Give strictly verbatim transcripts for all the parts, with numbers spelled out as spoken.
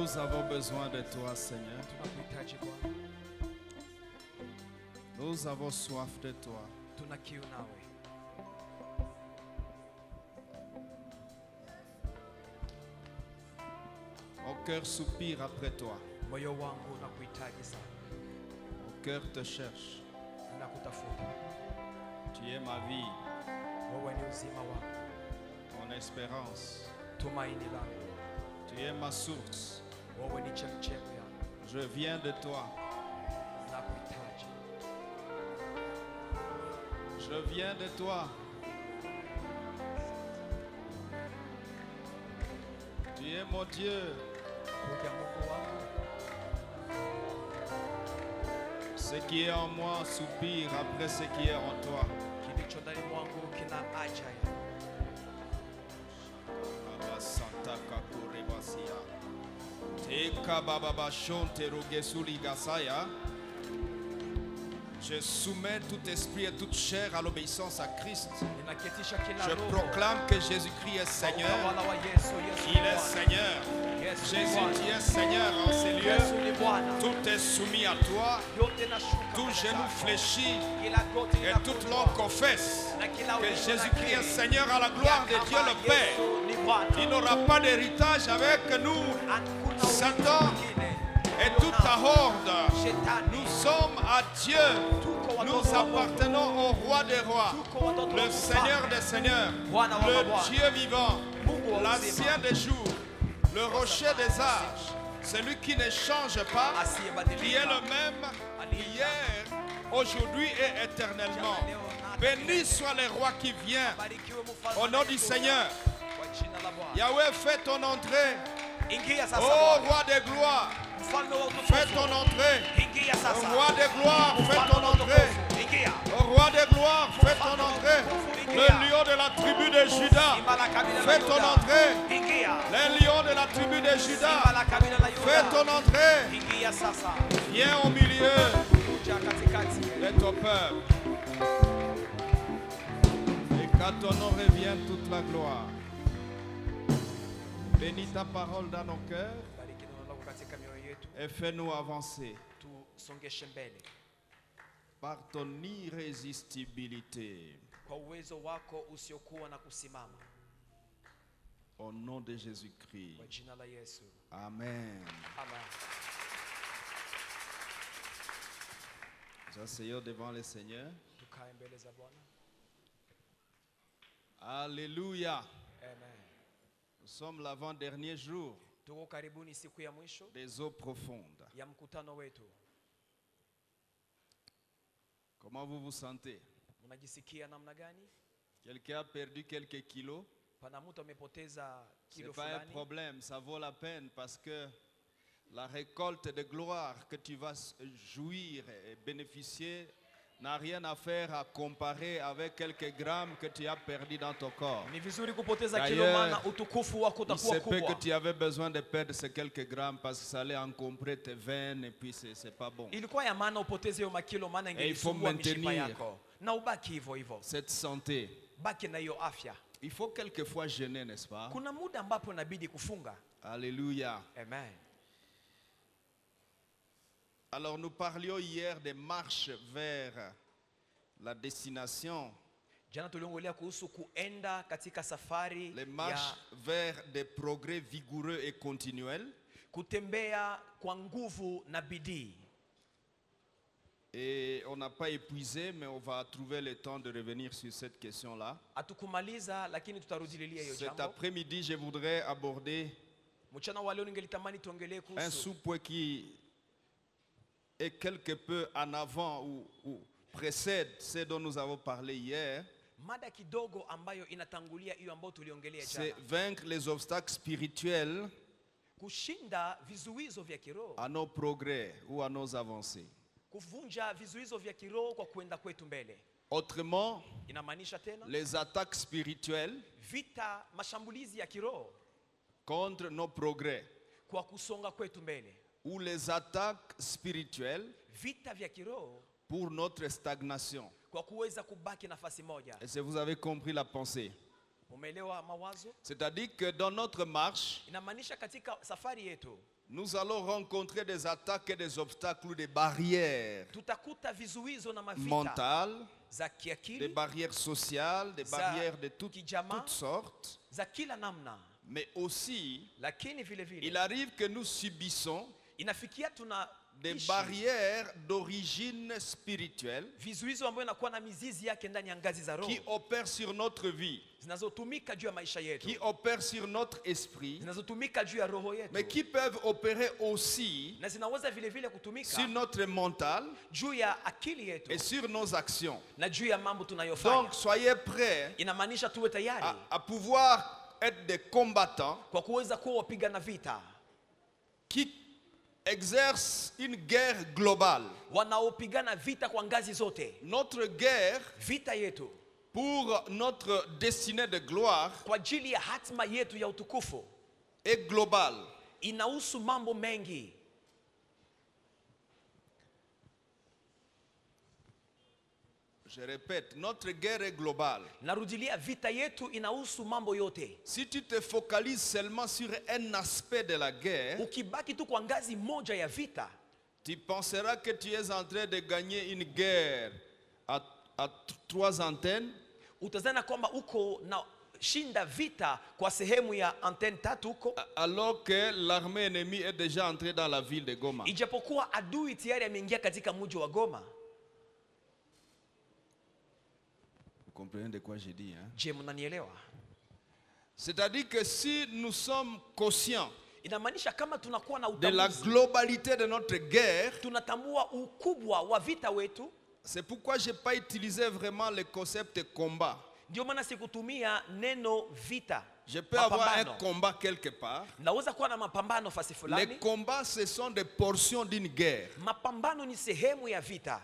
Nous avons besoin de toi, Seigneur. Tunakuhitaji Bwana. Nous avons soif de toi. Tuna kiu nawe. Mon cœur soupire après toi. Moyo wangu unakuhitaji sana. Mon cœur te cherche. Nakutafuta. Tu es ma vie, Wewe ni uzima wangu. mon espérance. Tumaini langu. Tu es ma source. Wewe ni chemchemi yangu. Je viens de toi. Nakuhitaji. Je viens de toi. Tu es mon Dieu. Kuja Mungu wangu. Ce qui est en moi soupire après ce qui est en toi. Kilicho ndani mwangu kina haja ya. Baba Santa Kakurebasia. Teka Baba Bashonte Rogesuli Gasaya. Je soumets tout esprit et toute chair à l'obéissance à Christ. Ninaketisha kila Je roho. proclame que Jésus-Christ est Seigneur. Utawala wa Yesu, Yesu ni Il est Bwana. Seigneur. Yesu ni Jésus, Bwana. tu es Seigneur en ces Yesu lieux. ni Bwana. Tout est soumis à toi. Yote nashuka Tout mbele genou zako. fléchit Kila goti et toute linakutwa. langue confesse Na kila que ulimi Jésus-Christ est unakiri. Seigneur à la gloire de Ya Dieu kama le Père. Yesu ni Bwana. Il n'aura pas d'héritage avec nous. Hakuna Satan urithi mwingine. et toute ta horde. Shetani. Nous sommes à Dieu. Tuko watoto Nous wa Mungu. appartenons au roi des rois, Tuko watoto wa le Seigneur Mfalme. des seigneurs, Bwana wa le mabwana. Dieu vivant, Mungu wa uzima. l'ancien des jours, le rocher des âges, celui qui ne change pas, Asiyebadilika. qui est le même hier, aujourd'hui et éternellement. Béni soit le roi qui vient. Barikiwe mfalme Au nom du anayekuja. Seigneur, Kwa jina la Bwana. Yahweh, fais ton entrée. Ingia sasa Ô Bwana. roi des gloires, Mfalme wa fais utukufu. ton entrée. Ingia Au sasa. roi des gloires, fais Mfalme ton wa entrée. utukufu. Ingia. Au roi des gloires, fais ton entrée. Le lion de la tribu de Juda, Simba la kabila la fais ton Yuda. entrée. Ingia. Les lions de la tribu de Simba Juda, la kabila la Yuda. fais ton entrée. Ingia sasa. Viens au milieu Kuja katikati. de ton peuple. Et qu'à ton nom revienne toute la gloire. Bénis ta parole dans nos cœurs Bariki neno lako katika mioyo yetu. et fais-nous avancer Tusongeshe mbele par ton irrésistibilité. kwa uwezo wako usiokuwa na kusimama. Au nom de Kwa Jésus-Christ. jina la Yesu. Amen. Amen. Nous asseyons devant le Seigneur. Tukae mbele za Bwana. Alléluia. Amen. Nous sommes l'avant-dernier jour Tuko karibuni siku ya mwisho des eaux profondes. ya mkutano wetu. Comment vous vous sentez? Unajisikia namna gani? Quelqu'un a perdu quelques kilos? Pana mtu amepoteza Ce kilo n'est pas un fulani. problème, ça vaut la peine parce que la récolte de gloire que tu vas jouir et bénéficier n'a rien à faire à comparer avec quelques grammes que tu as perdu dans ton corps. Ni vizuri kupoteza kilo D'ailleurs, maana utukufu wako Il utakuwa se peut que kubwa. tu avais besoin de perdre ces quelques grammes parce que ça allait encombrer tes veines et puis c'est c'est pas bon. Ilikuwa ya maana upoteze hiyo makilo maana Et il faut ingelisumbua mishipa maintenir yako. Na ubaki hivyo hivyo. cette santé. Baki na hiyo afya. Il faut quelquefois jeûner, n'est-ce pas? Kuna muda ambapo inabidi kufunga. Alléluia. Amen. Alors nous parlions hier des marches vers la destination, Jana tuliongelea kuhusu kuenda katika safari les marches ya vers des progrès vigoureux et continuels. kutembea kwa nguvu na bidii. Et on n'a pas épuisé, mais on va trouver le temps de revenir sur cette question-là. Hatukumaliza lakini tutarudililia hiyo Cet jambo. après-midi, je voudrais aborder Mchana wa leo ningelitamani tuongelee un kuhusu sous-point qui est quelque peu en avant ou, ou précède ce dont nous avons parlé hier. mada kidogo ambayo inatangulia hiyo ambayo tuliongelea C'est jana. vaincre les obstacles spirituels Kushinda vizuizo vya kiroho. à nos progrès ou à nos avancées. Kuvunja vizuizo vya kiroho kwa kuenda kwetu mbele. Autrement, Inamaanisha tena les attaques spirituelles vita, mashambulizi ya kiroho contre nos progrès kwa kusonga kwetu mbele. ou les attaques spirituelles Vita vya kiroho pour notre stagnation. kwa kuweza kubaki nafasi moja. Et si vous avez compris la pensée, Umeelewa mawazo? c'est-à-dire que dans notre marche, Inamaanisha katika safari yetu nous allons rencontrer des attaques et des obstacles ou des barrières tutakuta vizuizo na mavita mentales, za des kiakili, barrières sociales, des Za barrières de toutes, kijama. toutes sortes. za kila namna, Mais aussi, lakini vile vile il arrive que nous subissons inafikia tuna des ishi barrières d'origine spirituelle vizuizo ambayo inakuwa na mizizi yake ndani ya ngazi za roho qui opèrent sur notre vie, zinazotumika juu ya maisha yetu, qui opèrent sur notre esprit, zinazotumika juu ya roho yetu, mais qui peuvent opérer aussi na zinaweza vile vile kutumika sur notre mental juu ya akili yetu et sur nos actions. na juu ya mambo tunayofanya. Donc, soyez prêts Inamaanisha tuwe tayari à, à pouvoir être des combattants kwa kuweza kuwa wapigana vita qui exercent une guerre globale. wanaopigana vita kwa ngazi zote. Notre guerre Vita yetu pour notre destinée de gloire kwa ajili ya hatima yetu ya utukufu est globale. inahusu mambo mengi. Je répète, notre guerre est globale. Narudilia, vita yetu inahusu mambo yote. Si tu te focalises seulement sur un aspect de la guerre, Ukibaki tu kwa ngazi moja ya vita, tu penseras que tu es en train de gagner une guerre à, à t- trois antennes, utazana kwamba uko na shinda vita kwa sehemu ya antenne tatu huko, a- alors que l'armée ennemie est déjà entrée dans la ville de Goma. ijapokuwa adui tayari ameingia katika mji wa Goma. Vous comprenez de quoi j'ai dit, hein? Je, mnanielewa? C'est-à-dire que si nous sommes conscients Inamaanisha kama tunakuwa na de la utambuzi, globalité de notre guerre, tunatambua ukubwa wa vita wetu. c'est pourquoi je n'ai pas utilisé vraiment le concept de combat. Ndio maana sikutumia neno vita. Je peux avoir un Mapambano. combat quelque part. Naweza kuwa na mapambano fasi Les fulani. combats, ce sont des portions d'une guerre. Mapambano ni sehemu ya vita.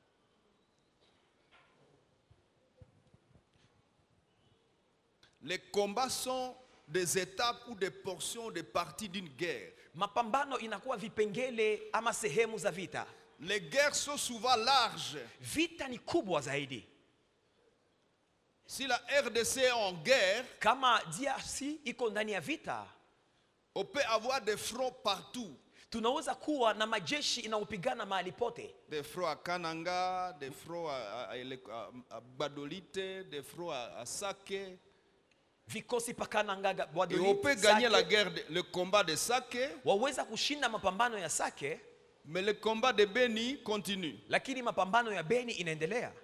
Les combats sont des étapes ou des portions, des parties d'une guerre. Mapambano inakuwa vipengele ama sehemu za vita. Les guerres sont souvent larges. Vita ni kubwa zaidi. Si la R D C est en guerre, Kama D R C iko ndani ya vita, on peut avoir des fronts partout. tunaweza kuwa na majeshi inaopigana mahali pote. Des fronts à Kananga, des fronts à, à, à- à Badolite, des fronts à, à Sake. Vikosi pakana ngaga Et on peut gagner la guerre, de- le combat de Sake, waweza kushinda mapambano ya Sake, mais le combat de Beni continue. lakini mapambano ya Beni inaendelea.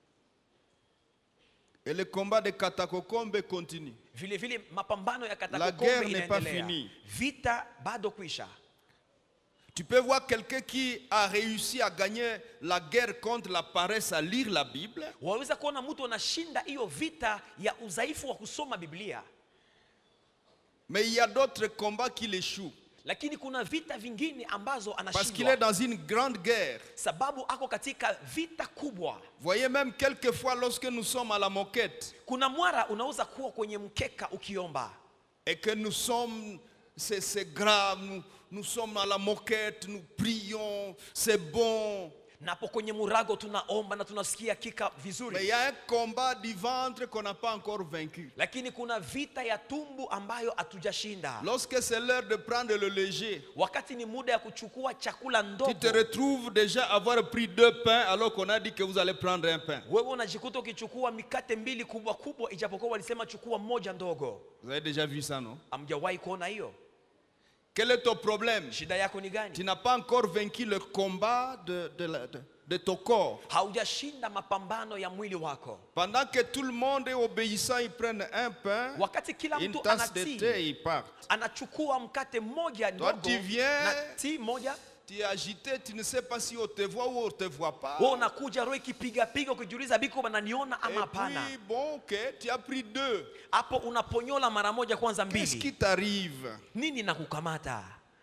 Et le combat de Katakokombe continue. Vile vile mapambano ya La Katakokombe guerre n'est pas inaendelea. finie. Vita bado kuisha. Tu peux voir quelqu'un qui a réussi à gagner la guerre contre la paresse à lire la Bible, Waweza kuona mtu anashinda hiyo vita ya udhaifu wa kusoma Biblia, mais il y a d'autres combats qui l'échouent. lakini kuna vita vingine ambazo Parce qu'il est anashindwa dans une grande guerre. sababu ako katika vita kubwa. Voyez, même quelquefois lorsque nous sommes à la moquette Kuna mwara unaweza kuwa kwenye mkeka ukiomba, et que nous sommes, c'est c'est grave, nous, nous sommes à la moquette, nous prions, c'est bon. napo kwenye murago tunaomba na tunasikia kika Mais il vizuri, y a un combat du ventre qu'on n'a pas encore vaincu. lakini kuna vita ya tumbu ambayo hatujashinda. Lorsque c'est l'heure de prendre le léger, Wakati ni muda ya kuchukua chakula tu ndogo, te retrouves déjà avoir pris deux pains alors qu'on a dit que vous allez prendre un pain. wewe unajikuta ukichukua mikate mbili kubwa kubwa, ijapokuwa walisema chukua moja ndogo. Vous avez déjà vu ça, non? Hamjawahi kuona hiyo? Quel est ton problème? Shida yako ni Tu gani? n'as pas encore vaincu le combat de, de, la- de- de ton corps. Haujashinda mapambano ya mwili wako. Pendant que tout le monde est obéissant, ils prennent un pain, Wakati kila une mtu tasse de thé et anatii, ils partent. anachukua mkate mmoja Toi, ndogo tu viens- na tii moja, Tu es agité, tu ne sais pas si on te voit ou on ne te voit pas. wewe unakuja roho ikipiga piga, ukijiuliza biko wananiona Et ama hapana. puis, bon, ok, tu as pris deux. Hapo unaponyola mara moja kwanza Qu'est-ce mbili. qui t'arrive? Nini na kukamata?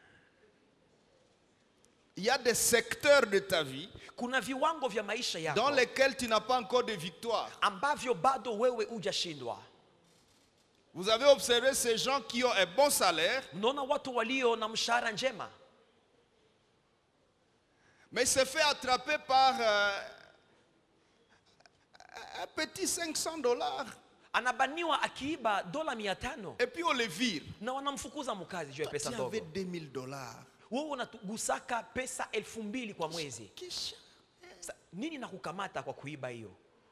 Il y a des secteurs de ta vie Kuna viwango vya maisha dans yako lesquels tu n'as pas encore de victoire. ambavyo bado wewe hujashindwa. Vous avez observé ces gens qui ont un bon salaire, Unaona watu walio na mshahara njema, mais il se fait attraper par euh, un petit cinq cents dollars. anabaniwa akiiba dola mia tano Et puis on le vire. na wanamfukuza mkazi juu ya Toi, pesa tu ndogo. avais deux mille dollars. Wewe unagusaka pesa elfu mbili kwa mwezi. Kisha. Sa, nini nakukamata kwa kuiba hiyo?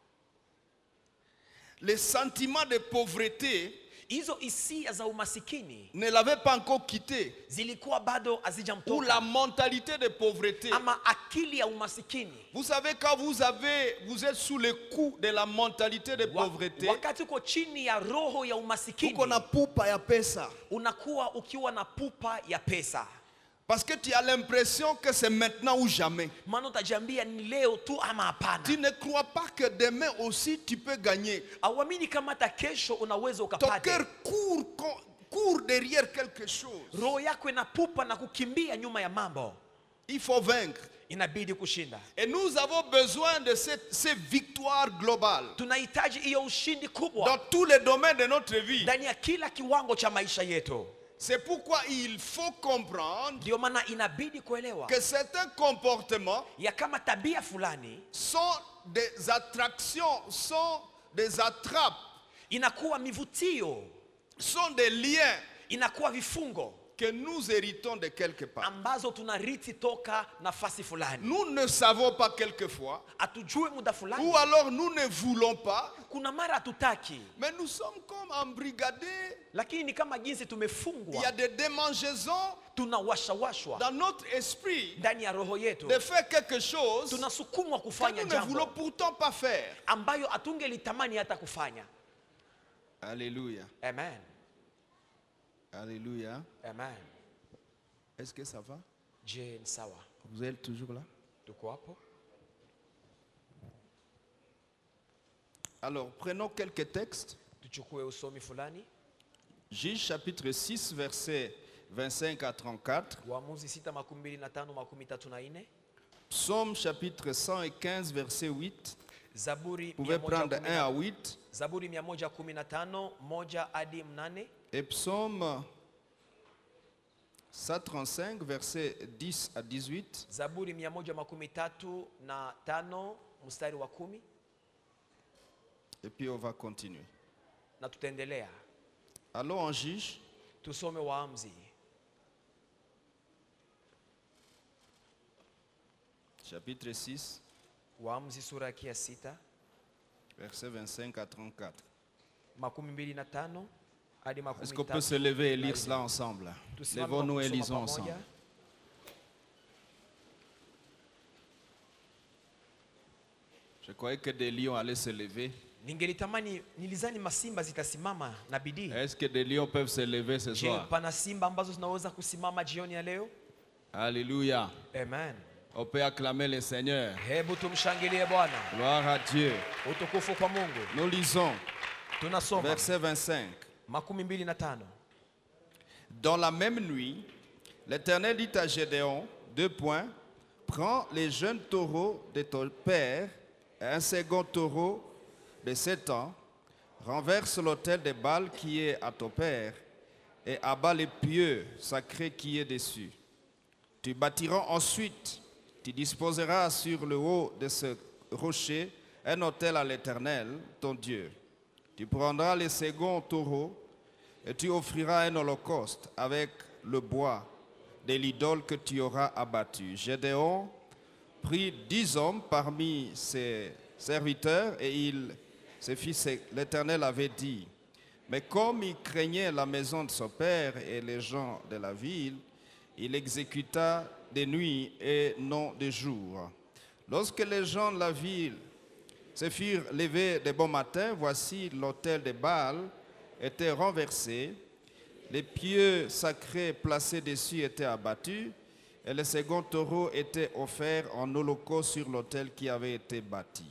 Les sentiments de pauvreté Hizo hisia za umasikini ne l'avaient pas encore quitté. zilikuwa bado Ou hazijamtoka. la mentalité de pauvreté. Ama akili ya umasikini. Vous savez, quand vous avez, vous êtes sous le coup de la mentalité de Wa- pauvreté, Wakati uko chini ya roho ya umasikini, uko na pupa ya pesa. unakuwa ukiwa na pupa ya pesa. Parce que tu as l'impression que c'est maintenant ou jamais. Maana utajiambia ni leo tu ama hapana. Tu ne crois pas que demain aussi tu peux gagner. Auamini kama hata kesho unaweza Ton ukapata. cœur court, co- court derrière quelque chose. Roho yako inapupa na kukimbia nyuma ya mambo. Il faut vaincre. Inabidi kushinda. Et nous avons besoin de cette, ces victoires globales Tunahitaji hiyo ushindi kubwa dans tous les domaines de notre vie. ndani ya kila kiwango cha maisha yetu. C'est pourquoi il faut comprendre Ndio maana inabidi kuelewa que certains comportements ya kama tabia fulani sont des attractions, sont des attrapes, inakuwa mivutio, sont des liens inakuwa vifungo que nous héritons de quelque part. ambazo tunariti toka nafasi fulani. Nous ne savons pas quelquefois, Atujue muda ou fulani, alors nous ne voulons pas, kuna mara hatutaki, mais nous sommes comme embrigadés. lakini ni kama jinsi Il y a tumefungwa, des démangeaisons tunawashawashwa dans notre esprit ndani ya roho yetu, de faire quelque chose tunasukumwa que kufanya nous ne voulons jambo pourtant pas faire. ambayo hatungelitamani hata kufanya. Alléluia. Amen. Alléluia. Amen. Est-ce que ça va? Je, ni sawa? Vous êtes toujours là? Tuko hapo? Alors, prenons quelques textes. Tuchukue usomi fulani. Juge chapitre six, versets vingt-cinq à trente-quatre. Waamuzi sita makumi mbili na tano makumi tatu na nne. Psaume chapitre cent quinze, verset huit. Zaburi Vous pouvez mia moja prendre kumi un na- à huit. Zaburi mia moja kumi na tano moja hadi mnane. Et psaume cent trente-cinq, versets dix à dix-huit. Zaburi mia moja makumi tatu na tano mstari wa kumi. Et puis on va continuer. Na tutaendelea. Allons en Juge, Tusome Waamuzi chapitre six, Waamuzi sura yake ya sita versets vingt-cinq à trente-quatre. makumi mbili na tano hadi Est-ce makumi qu'on peut tatu. se lever et lire cela ensemble? Tusimame Levons-nous na et kusoma lisons pamoja. ensemble. Je croyais que des lions allaient se lever. Ningelitamani nilizani masimba zitasimama na bidii. Est-ce que des lions peuvent se lever ce Je, soir? pana simba ambazo zinaweza kusimama jioni ya leo? Alléluia. Amen. On peut acclamer le Seigneur. Hebu tumshangilie Bwana. Gloire à Dieu. Utukufu kwa Mungu. Nous lisons Tunasoma verset vingt-cinq. makumi mbili na tano. Dans la même nuit, l'Éternel dit à Gédéon, deux points, prends les jeunes taureaux de ton père et un second taureau de sept ans, renverse l'autel de Baal qui est à ton père et abat les pieux sacrés qui est dessus. Tu bâtiras ensuite, tu disposeras sur le haut de ce rocher un autel à l'Éternel, ton Dieu. Tu prendras le second taureau et tu offriras un holocauste avec le bois de l'idole que tu auras abattu. Gédéon prit dix hommes parmi ses serviteurs et il se fit ce que l'Éternel avait dit. Mais comme il craignait la maison de son père et les gens de la ville, il exécuta de nuit et non de jour. Lorsque les gens de la ville se firent levés de bon matin, voici l'autel de Baal était renversé, les pieux sacrés placés dessus étaient abattus, et le second taureau était offert en holocauste sur l'autel qui avait été bâti.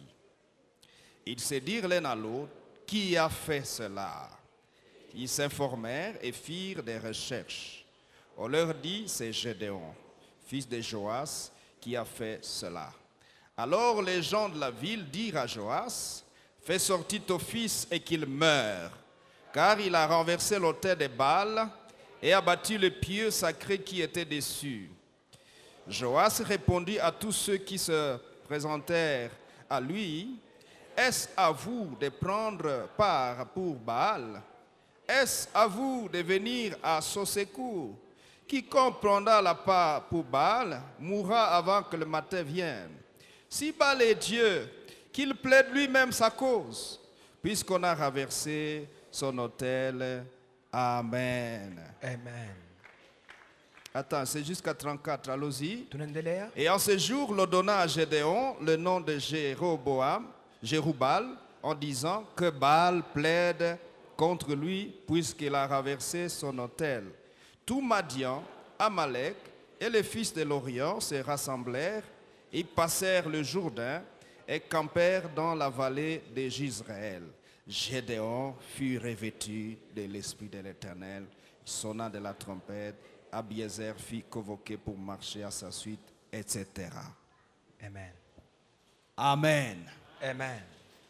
Ils se dirent l'un à l'autre, qui a fait cela? Ils s'informèrent et firent des recherches. On leur dit, c'est Gédéon, fils de Joas, qui a fait cela. Alors les gens de la ville dirent à Joas, fais sortir ton fils et qu'il meure, car il a renversé l'autel de Baal et abattu les pieux sacrés qui étaient dessus. Joas répondit à tous ceux qui se présentèrent à lui, est-ce à vous de prendre part pour Baal? Est-ce à vous de venir à son secours? Quiconque prendra la part pour Baal mourra avant que le matin vienne. Si Baal est Dieu, qu'il plaide lui-même sa cause, puisqu'on a renversé son autel. Amen. Amen. Attends, c'est jusqu'à trente-quatre, allons-y. Tunaendelea. Et en ce jour, l'on donna à Gédéon le nom de Jéroboam, Jéroubal, en disant que Baal plaide contre lui, puisqu'il a renversé son autel. Tout Madian, Amalek et les fils de l'Orient se rassemblèrent, ils passèrent le Jourdain et campèrent dans la vallée de Jizréel. Gédéon fut revêtu de l'Esprit de l'Éternel, sonnant de la trompette, Abiézer fut convoqué pour marcher à sa suite, et cetera. Amen. Amen. Amen.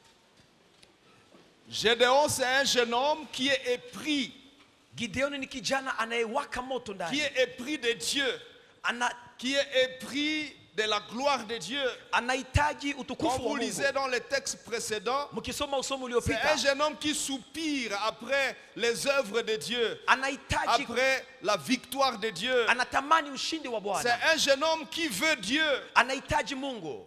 Gédéon, c'est un jeune homme qui est épris, Gideoni ni kijana anayewaka moto qui ndani. est épris de Dieu, Ana qui est épris de la gloire de Dieu. anahitaji Comme utukufu vous wa lisez Mungu. dans les textes précédents, Mkisoma usomo c'est uliopita, un jeune homme qui soupire après les œuvres de Dieu, anahitaji après la victoire de Dieu. anatamani ushindi wa C'est Bwana. un jeune homme qui veut Dieu. Anahitaji Mungu.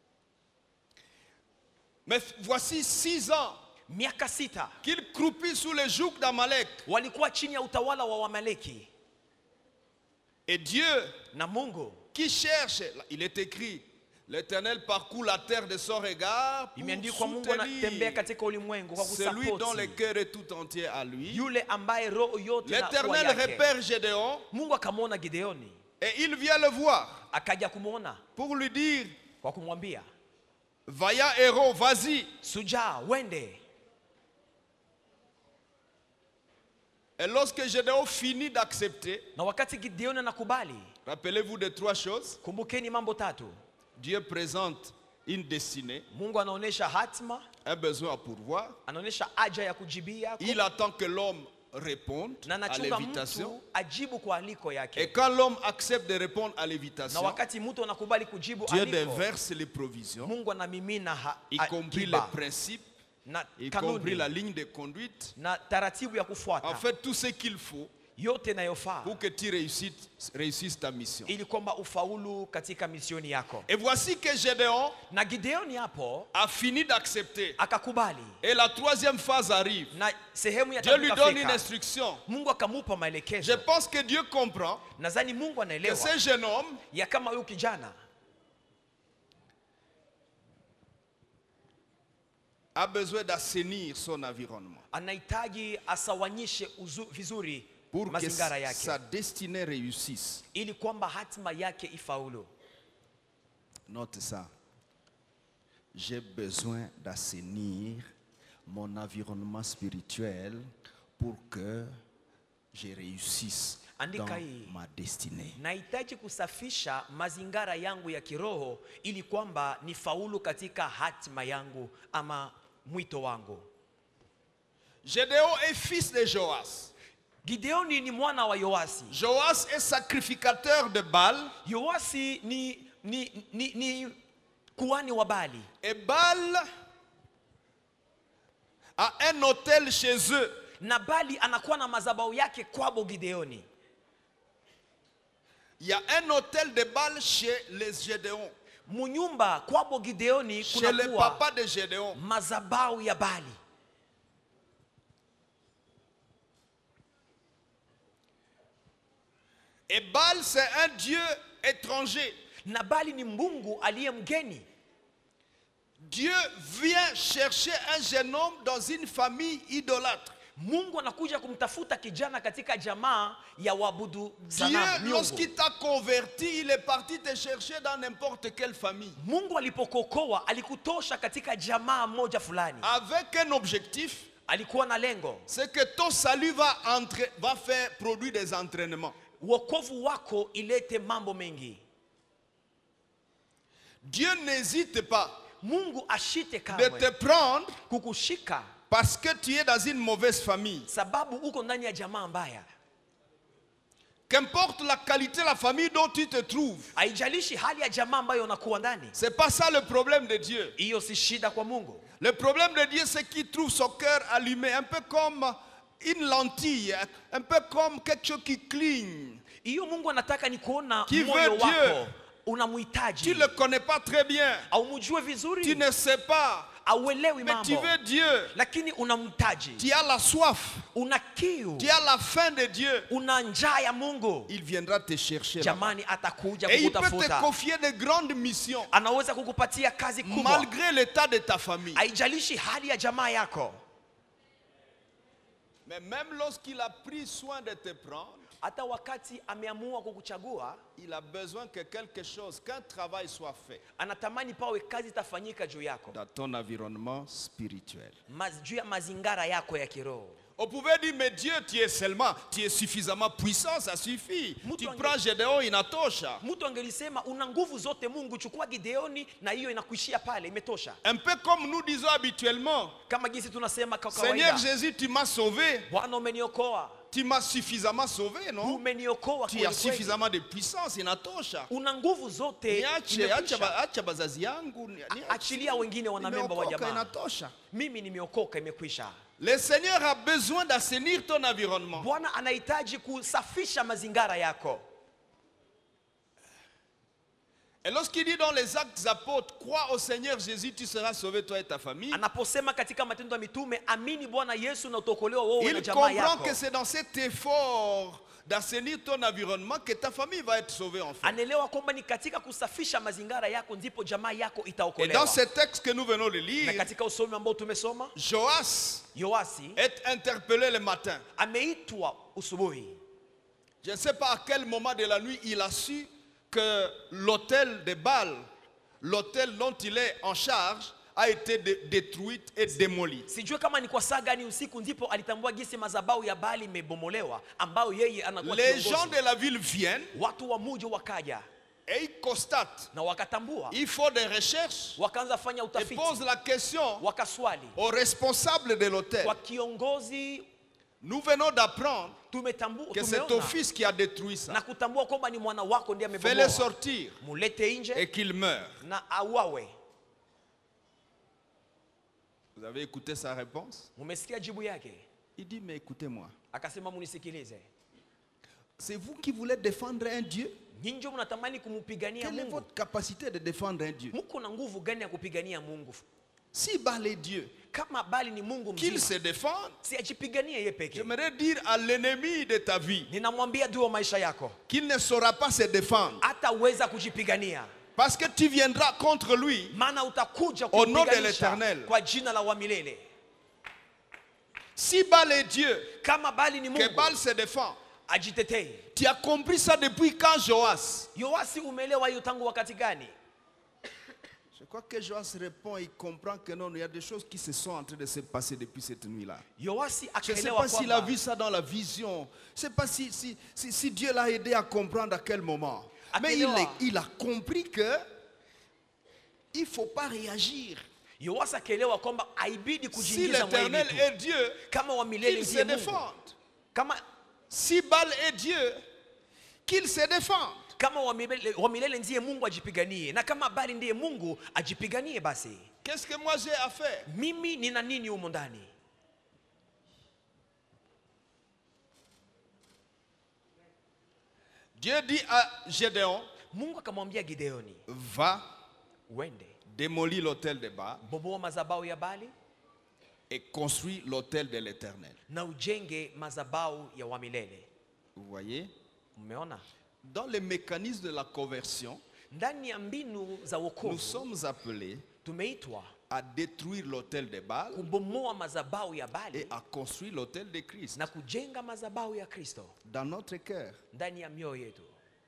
Mais voici six ans Miaka sita qu'il croupit sous le joug d'Amalek. walikuwa chini ya utawala wa Wamaleki, Et Dieu na Mungu qui cherche, il est écrit, l'Éternel parcourt la terre de son regard pour imeandikwa, Mungu anatembea soutenir katika ulimwengu kwa celui dont le kusapoti cœur est tout entier à lui. yule ambaye roho yote na kuwa L'Éternel yake. repère Gédéon Mungu akamwona Gideoni, et il vient le voir akaja kumwona pour lui dire, kwa kumwambia, vaillant héros, vas-y. sujaa wende. Et lorsque Gédéon finit d'accepter, Na wakati Gideoni anakubali, rappelez-vous de trois choses. kumbukeni mambo tatu. Dieu présente une destinée, Mungu anaonesha hatima, un besoin à pourvoir. anaonesha haja ya kujibia, Il attend que l'homme réponde na à anachunga l'invitation. mtu ajibu kwa aliko Et yake. quand l'homme accepte de répondre à Na l'invitation, wakati mtu anakubali kujibu Dieu aliko, déverse les provisions, Mungu anamimina ha- y compris les akiba principes, na y compris kanuni la ligne de conduite. na taratibu ya kufuata, En fait, tout ce qu'il faut yote inayofaa pour que tu réussisses, réussisses ta mission. ili kwamba ufaulu katika misioni yako. Et voici que Gédéon Na Gideoni hapo a fini d'accepter. akakubali, Et la troisième phase arrive. na sehemu ya Dieu tatu lui donne une ikafika. instruction. Mungu akamupa Je maelekezo. pense que Dieu comprend Nadhani Mungu que anaelewa ce jeune homme ya kama huyu kijana a besoin d'assainir son environnement anahitaji asawanyishe uzu, vizuri pour que mazingara yake sa destinée réussisse. ili kwamba hatima yake ifaulu. Note ça. J'ai besoin d'assainir mon environnement spirituel pour que je réussisse Andika dans hii. ma destinée. Nahitaji kusafisha mazingara yangu ya kiroho ili kwamba nifaulu katika hatima yangu ama mwito wangu. Gédéon est fils de Joas. Gideoni ni mwana wa Yoasi. Joas est sacrificateur de Baal. Yoasi ni, ni, ni, ni kuhani wa Bali. Et Baal a un hôtel chez eux. Na Bali anakuwa na madhabahu yake kwabo Gideoni. Il y a un hôtel de Baal chez les Gédéons. Munyumba kwabo Gideoni Chez le kunakuwa papa de Gédéon. madhabahu ya Bali. Et Baal, c'est un dieu étranger. Na Bali ni Mungu aliye mgeni. Dieu vient chercher un jeune homme dans une famille idolâtre. Mungu anakuja kumtafuta kijana katika jamaa ya wabudu Dieu, sanamu miungu. lorsqu'il t'a converti, il est parti te chercher dans n'importe quelle famille. Mungu alipokokoa alikutosha katika jamaa moja fulani. Avec un objectif, Alikuwa na lengo. c'est que ton salut va, entre, va faire produire des entraînements. Wokovu wako ilete mambo mengi. Dieu n'hésite pas Mungu ashite de kamwe te prendre kukushika parce que tu es dans une mauvaise famille. sababu uko ndani ya jamaa mbaya. Qu'importe la qualité de la famille dont tu te trouves. Haijalishi hali ya jamaa ambayo unakuwa ndani. C'est pas ça le problème de Dieu. Hiyo si shida kwa Mungu. Le problème de Dieu, c'est qu'il trouve son cœur allumé, un peu comme une lentille, un peu comme quelque chose qui cligne. Hiyo Mungu anataka ni kuona Qui moyo veut Dieu. wako unamhitaji. Tu ne le connais pas très bien. Au mjue vizuri. Tu ne sais pas. Auelewi Mais tu mambo. veux Dieu. Lakini unamhitaji. Tu as la soif. Una kiu. Tu as la faim de Dieu. Una njaa ya Mungu. Il viendra te chercher. Jamani atakuja Et il peut te kukutafuta. confier de grandes missions. Anaweza kukupatia kazi kubwa. Malgré l'état de ta famille. Haijalishi hali ya jamaa yako. Mais même lorsqu'il a pris soin de te prendre, hata wakati ameamua kukuchagua, il a besoin que quelque chose, qu'un travail soit fait. Anatamani pawe kazi tafanyika juu yako. Dans ton environnement spirituel. Maz, juu ya mazingara yako ya kiroho. On pouvait dire, mais Dieu, tu es seulement, tu es suffisamment puissant, ça suffit. Mutu Tu ange- prends Gédéon, inatosha. Mtu angelisema una nguvu zote Mungu, chukua Gideoni na hiyo inakuishia pale, imetosha. Un peu comme nous disons habituellement, Kama jinsi tunasema kwa Seigneur kawaida. Jésus, tu m'as sauvé. Bwana umeniokoa. Tu m'as suffisamment sauvé, non? Umeniokoa Tu kweli as kweli. suffisamment de puissance, inatosha. Una nguvu zote. Niache, acha ba- imekwisha. acha bazazi yangu. ni- niache. Achilia wengine wanamemba wa Nimeokoka, jamaa. inatosha. Mimi nimeokoka, imekwisha. Le Seigneur a besoin d'assainir ton environnement. Bwana anahitaji kusafisha mazingara yako. Et lorsqu'il dit dans les Actes des Apôtres, crois au Seigneur Jésus, tu seras sauvé toi et ta famille. Anaposema katika Matendo ya Mitume, amini Bwana Yesu na utaokolewa wewe na Il jamaa comprend yako. que c'est dans cet effort d'assainir ton environnement que ta famille va être sauvée en fait. Anaelewa kwamba ni katika kusafisha mazingara yako ndipo jamaa yako Et itaokolewa. dans ce texte que nous venons de Na lire, katika usomi ambao tumesoma, Joas Yoasi est interpellé le matin. ameitwa usubuhi. Je ne sais pas à quel moment de la nuit il a su que l'hôtel de Baal, l'hôtel dont il est en charge, a été dé- détruit et démoli. Sijui kama ni kwa saa gani usiku ndipo alitambua gisi madhabahu ya Baali imebomolewa ambayo yeye anakuwa Les kiongozi. gens de la ville viennent Watu wa mji wakaja et ils constatent. na wakatambua, Ils font des recherches wakaanza fanya et utafiti, posent la question wakaswali aux responsables de l'hôtel. kwa kiongozi. Nous venons d'apprendre Tumetambua, que c'est ton tumeona fils qui a détruit ça. na kutambua kwamba ni mwana wako ndiye Fais-le amebomoa. sortir Mulete nje et qu'il meure. na auawe. Vous avez écouté sa réponse? Mumesikia jibu yake? Il dit, mais écoutez-moi. Akasema, munisikilize. C'est vous qui voulez défendre un Dieu? Nyinyi ndio mnatamani kumupigania Quelle est Mungu. votre capacité de défendre un Dieu? Mko na nguvu gani ya kupigania Mungu? Si Baal est Dieu, Kama Bali ni Mungu qu'il mzima, se défende, si ajipiganie yeye peke. j'aimerais dire à l'ennemi de ta vie Ninamwambia juu ya maisha yako, qu'il ne saura pas se défendre. hataweza kujipigania. Parce que tu viendras contre lui Maana utakuja Au nom de kumpiganisha l'Éternel. kwa jina la wa milele. Si Baal est Dieu, Kama Bali ni que Mungu, Baal se défend. ajitetee. Tu as compris ça depuis quand, Joas? Yoasi, umeelewa hiyo tangu wakati gani? Je crois que Joas répond, il comprend que non, il y a des choses qui se sont en train de se passer depuis cette nuit-là. Yoasi Je ne sais akaelewa pas s'il a kwamba vu ça dans la vision. Je ne sais pas si, si, si, si Dieu l'a aidé à comprendre à quel moment. Mais il, est- il a compris que il ne faut pas réagir. Yoasi akaelewa kwamba haibidi Si kujiingiza mwa hili l'Éternel vitu. est Dieu, Kama wa milele qu'il se ndiye Mungu. défende. Kama Si Baal est Dieu, qu'il se défende. kama wa milele, wa milele ndiye Mungu ajipiganie, na kama Bali ndiye Mungu ajipiganie, basi Qu'est-ce que moi j'ai à faire? mimi nina nini humo ndani? Dieu dit à Gédéon, Mungu akamwambia Gideoni, va uende démolir l'autel de Baal bomoa madhabahu ya Bali et construis l'autel de l'Éternel. na ujenge madhabahu ya wa milele. Vous voyez? Mmeona? Dans les mécanismes de la conversion, Ndani ya mbinu za nous wokovu sommes appelés tumeitwa à détruire l'autel de Baal kubomoa madhabahu ya Bali et à construire l'autel de Christ na kujenga madhabahu ya Kristo dans notre cœur. ndani ya mioyo yetu.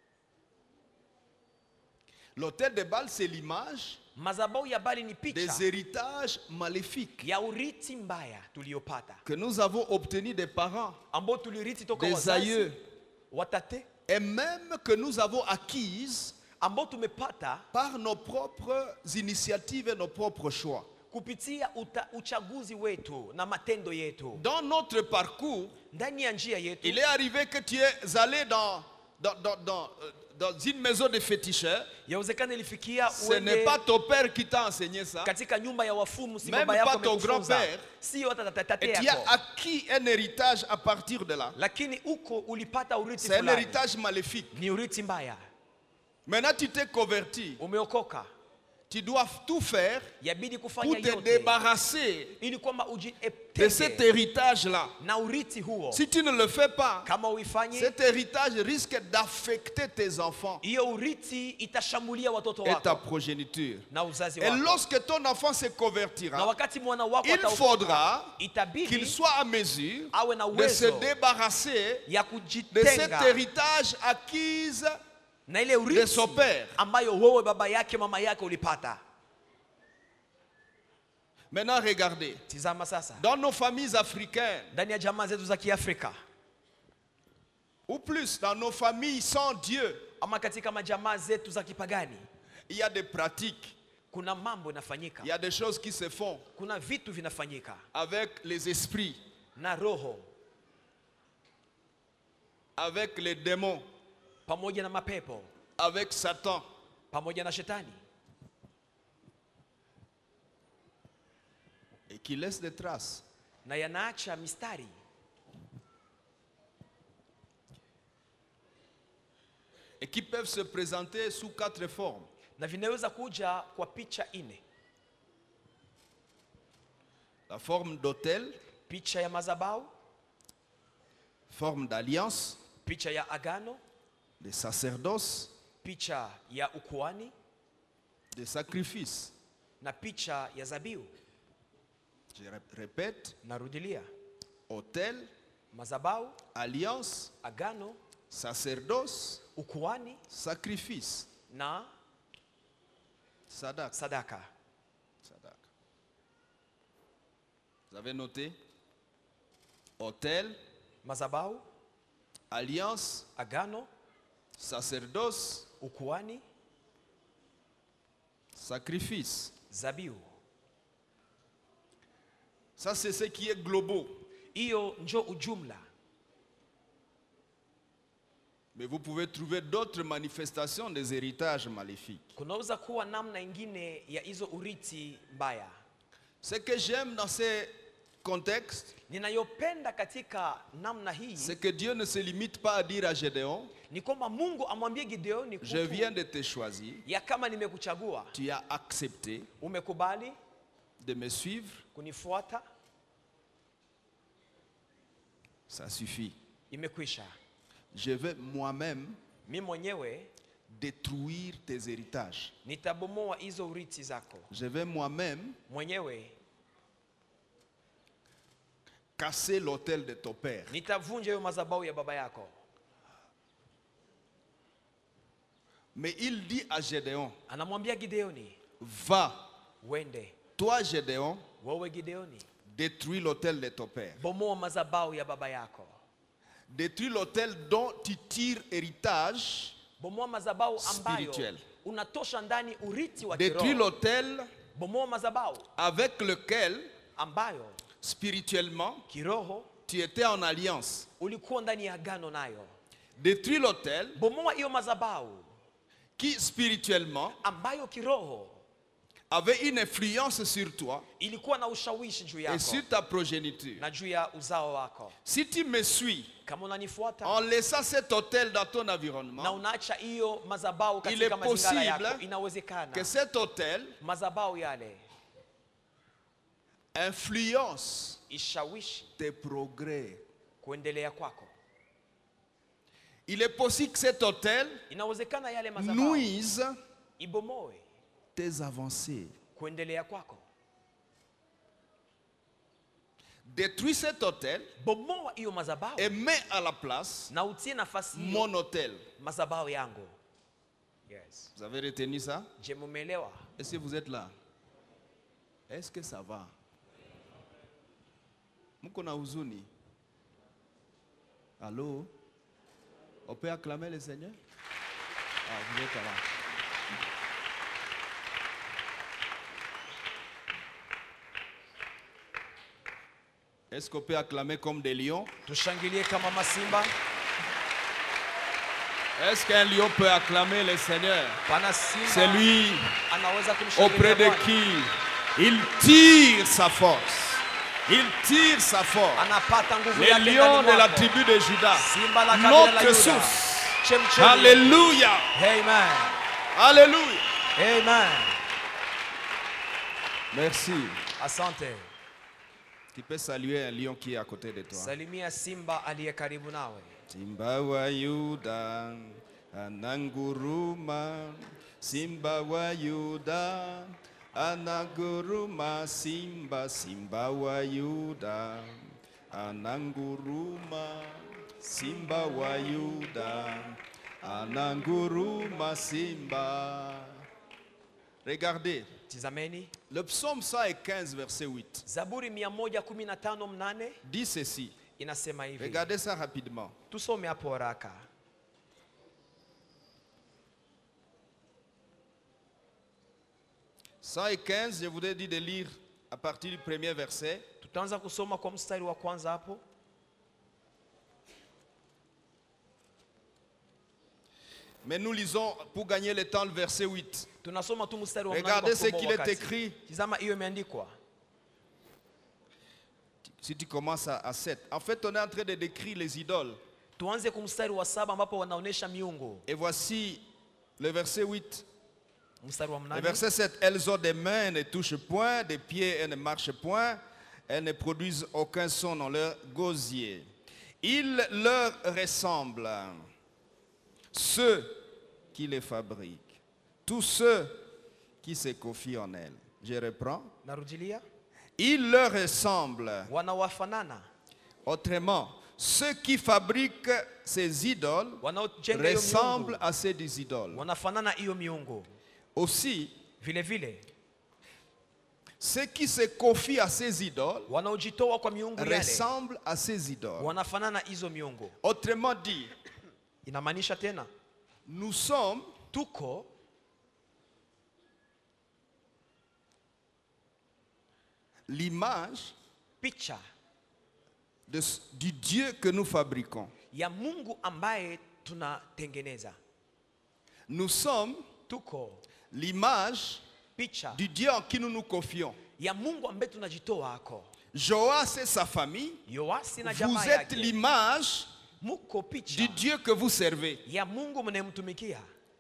L'autel de Baal, c'est l'image Madhabahu ya Bali ni picha des héritages maléfiques ya urithi mbaya tuliyopata, que nous avons obtenus des parents, ambao tulirithi toka des wazazi, aïeux, watate, et même que nous avons acquises ambao tumepata par nos propres initiatives et nos propres choix. kupitia uta, uchaguzi wetu na matendo yetu, dans notre parcours, ndani ya njia yetu, il est arrivé que tu es allé dans, dans, dans, dans, dans une maison de féticheurs. yawezekana ilifikia Ce n'est pas ton père qui t'a enseigné ça. katika nyumba ya wafumu, si Même baba yako pas ton amekufunza, grand-père. si hata tate Et tu yako, as acquis un héritage à partir de là. lakini uko ulipata urithi C'est un fulani. héritage maléfique. Ni urithi mbaya. Maintenant, tu t'es converti. Umeokoka, Tu dois tout faire yabidi pour kufanya te yote débarrasser ili kwamba de cet ujiepushe héritage-là. na urithi huo. Si tu ne le fais pas, Kama uifanye, cet héritage risque d'affecter tes enfants hiyo urithi itashambulia watoto et ta wako progéniture. na uzazi Et wako. lorsque ton enfant se Na convertira, wakati mwana wako il ataokoka, faudra qu'il itabidi soit à mesure awe na de se uwezo débarrasser ya de cet kujitenga héritage acquis na ile de urithi son père. ambayo wewe baba yake mama yake ulipata. Maintenant, regardez. Tizama sasa, Dans nos familles africaines, ndani ya jamaa zetu za Kiafrika ou plus dans nos familles sans Dieu, ama katika majamaa zetu za kipagani, il y a des pratiques, kuna mambo inafanyika, il y a des choses qui se font kuna vitu vinafanyika avec les esprits, na roho avec les démons, pamoja na mapepo, avec Satan. pamoja na shetani, Et qui laissent des traces. na yanaacha mistari. Et qui peuvent se présenter sous quatre formes. Na vinaweza kuja kwa picha ine: La forme d'autel, picha ya mazabau, forme d'alliance, picha ya agano, de sacerdoce, picha ya ukuani, de sacrifice. na picha ya zabiu. Je répète, Narudilia: autel, mazabau, alliance, agano, sacerdoce, ukuani sacrifice, na sadak. sadaka. Sadak. Vous avez noté? Autel, Mazabau, alliance, agano, sacerdoce, ukuani, sacrifice. zabiu. Ça, c'est ce qui est global. Hiyo njo ujumla. Mais vous pouvez trouver d'autres manifestations des héritages maléfiques. Kunaweza kuwa namna ingine ya hizo urithi mbaya. Ce que j'aime dans ces contextes, Ninayopenda katika namna hii c'est que Dieu ne se limite pas à dire à Gédéon, ni kwamba Mungu amwambie Gideoni, je viens de te choisir, ya kama nimekuchagua, tu as accepté umekubali de me suivre, kunifuata, ça suffit. imekwisha. Je vais moi-même Mimi mwenyewe détruire tes héritages. nitabomoa hizo urithi zako. Je vais moi-même Mwenyewe casser l'autel de ton père. nitavunja hiyo madhabahu ya baba yako. Mais il dit à Gédéon, Anamwambia Gideoni, va, wende toi Gédéon, wewe Gideoni, détruis l'autel de ton père. bomoa madhabahu ya baba yako. Détruis l'autel dont tu tires héritage. Bomoa madhabahu ambayo Spirituel. unatosha ndani urithi wa Détruis kiroho. l'autel Bomoa madhabahu avec lequel, ambayo spirituellement, kiroho tu étais en alliance. ulikuwa ndani ya agano nayo. Détruis l'autel Bomoa hiyo madhabahu qui, spirituellement, ambayo kiroho avait une influence sur toi ilikuwa na ushawishi juu et yako sur ta progéniture. na juu ya uzao wako. Si tu me suis, Kama unanifuata en laissant cet autel dans ton na environnement, unaacha hiyo madhabahu Il katika est mazingira possible yako, que inawezekana cet autel madhabahu yale influence ishawishi tes progrès. kuendelea kwako. Il est possible que cet autel Inawezekana yale madhabahu nuise ibomoe tes avancées. kuendelea kwako. Détruis cet autel Bomoa hiyo madhabahu et mets à la place na utie nafasi hiyo mon autel. madhabahu yangu. Yes. Vous avez retenu ça? Je mumeelewa? Est-ce que vous êtes là? Est-ce que ça va? Mko na huzuni? Allô? On peut acclamer le Seigneur? Ah, vous êtes là. Est-ce qu'on peut acclamer comme des lions? Tushangilie kama masimba. Est-ce qu'un lion peut acclamer le Seigneur? Pana simba C'est lui anaweza kumshangilia auprès de Bwana. qui il tire sa force. Il tire sa force. Anapata nguvu Les yake lions ndani de la mwako. tribu de Juda. Simba la kabila la Notre Yuda. source. Chemchemi. Alléluia. Amen. Alléluia. Amen. Merci. Asante. Tu peux saluer un lion qui est à côté de toi. Salimia simba aliye karibu nawe. Simba wa Yuda ananguruma. Simba wa Yuda ananguruma. Simba, Simba wa Yuda ananguruma. Simba wa Yuda ananguruma. Simba. Regardez. Tizameni. Le psaume cent quinze, verset huit, Zaburi mia moja kumi na tano mnane dit ceci. inasema hivi. Regardez ça rapidement. Tusome hapo haraka. cent quinze, je voudrais dire de lire à partir du premier verset. Tutaanza kusoma kwa mstari wa kwanza hapo. Mais nous lisons pour gagner le temps le verset huit. Tunasoma tu mstari wa Regardez mnane ce kwa qu'il kukomboa est wakati. écrit. Tizama hiyo imeandikwa. Si tu commences à, à sept. En fait, on est en train de décrire les idoles. Tuanze kwa mstari wa saba ambapo wanaonesha miungu. Et voici le verset huit. Mstari wa Le mnane. verset sept. Elles ont des mains, elles ne touchent point, des pieds, elles ne marchent point, elles ne produisent aucun son dans leur gosier. Ils leur ressemblent, ceux qui les fabriquent, tous ceux qui se confient en elles. Je reprends. Narudilia. Ils leur ressemblent. Wanawafanana. Autrement, ceux qui fabriquent ces idoles Wanaojenga hiyo ressemblent miungu. à ces des idoles. Wanafanana hiyo miungu. Aussi, Vile vile ceux qui se confient à ces idoles wanaojitoa kwa miungu yale ressemblent à ces idoles. wanafanana hizo miungu. Autrement dit, Inamaanisha tena nous sommes tuko l'image picha de, du Dieu que nous fabriquons. ya Mungu ambaye tunatengeneza. Nous sommes Tuko l'image picha du Dieu en qui nous nous confions. ya Mungu ambaye tunajitoa ako. Joas et sa famille, Yoasi na vous jamaa êtes yake. l'image Muko du picha Dieu que vous servez. ya Mungu mnayemtumikia.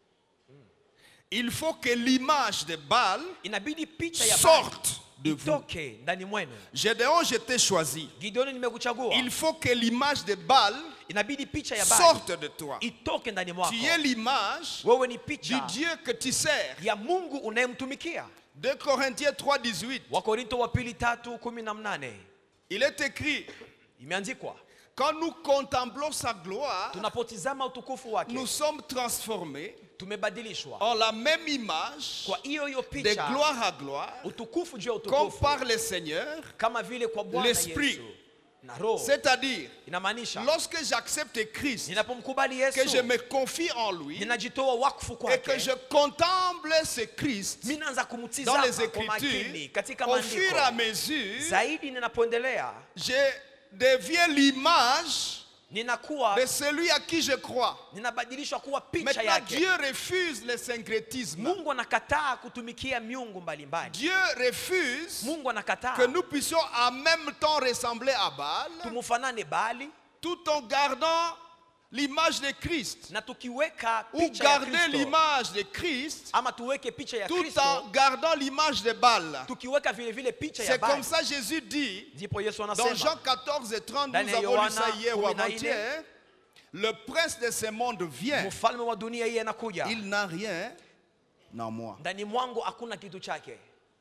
Il faut que l'image de Baal Inabidi picha ya Bali sorte de vous. itoke ndani mwenu. Gédéon, je t'ai choisi. Gideoni, nimekuchagua. Il faut que l'image de Baal Inabidi picha ya Bali sorte de toi. itoke ndani mwako. Tu es l'image Wewe ni du picha Dieu que tu sers. ya Mungu unayemtumikia. deux Corinthiens trois, dix-huit. Wakorinto wa pili tatu kumi na mnane Il est écrit, imeandikwa, quand nous contemplons sa gloire, tunapotizama utukufu wake nous sommes transformés tumebadilishwa en la même image, kwa hiyo hiyo de picha, gloire à gloire, utukufu juu ya comme utukufu, par le Seigneur, kama vile kwa Bwana l'Esprit. Yesu na Roho. C'est-à-dire, Inamaanisha lorsque j'accepte Christ, ninapomkubali que je Yesu, me confie en lui, ninajitoa wakfu et que kwake, je contemple ce Christ mimi naanza dans kumtizama les kwa makini Écritures, katika au fur et à maandiko. mesure, Zaidi ninapoendelea, je deviens l'image ninakuwa de celui à qui je crois. ninabadilishwa kuwa picha Maintenant, yake. Dieu refuse le syncrétisme. Mungu anakataa kutumikia miungu mbalimbali. Dieu refuse Mungu anakataa que nous puissions en même temps ressembler à Baal, tumufanane Bali tout en gardant l'image de Christ. na tukiweka Ou picha ya garder Kristo, l'image de Christ ama tuweke picha ya tout Kristo en gardant l'image de Baal. tukiweka vile vile picha ya C'est comme Bali. ça Jésus dit, Ndipo Yesu dans anasema Jean quatorze et trente, Ndani nous ya avons lu Yohana ça hier ou kumi na nne, avant-hier, le prince de ce monde vient. mfalme wa dunia hii anakuja, Il n'a rien en moi. ndani mwangu hakuna kitu chake.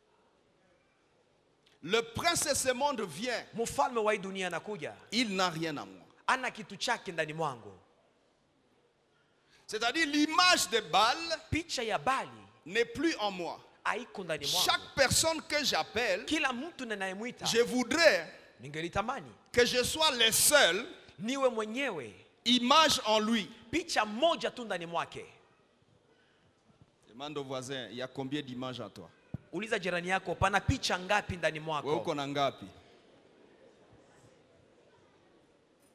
Le prince de ce monde vient. Mfalme wa hii dunia anakuja, Il n'a rien en moi. ana kitu chake ndani mwangu. C'est-à-dire l'image de Baal Picha ya Bali n'est plus en moi. haiko ndani mwangu. Chaque personne que j'appelle, Kila mtu ninayemwita, je voudrais ningelitamani que je sois le seul niwe mwenyewe image en lui. picha moja tu ndani mwake. Demande au voisin, il y a combien d'images en toi? Uliza jirani yako, pana picha ngapi ndani Wewe mwako? uko na ngapi?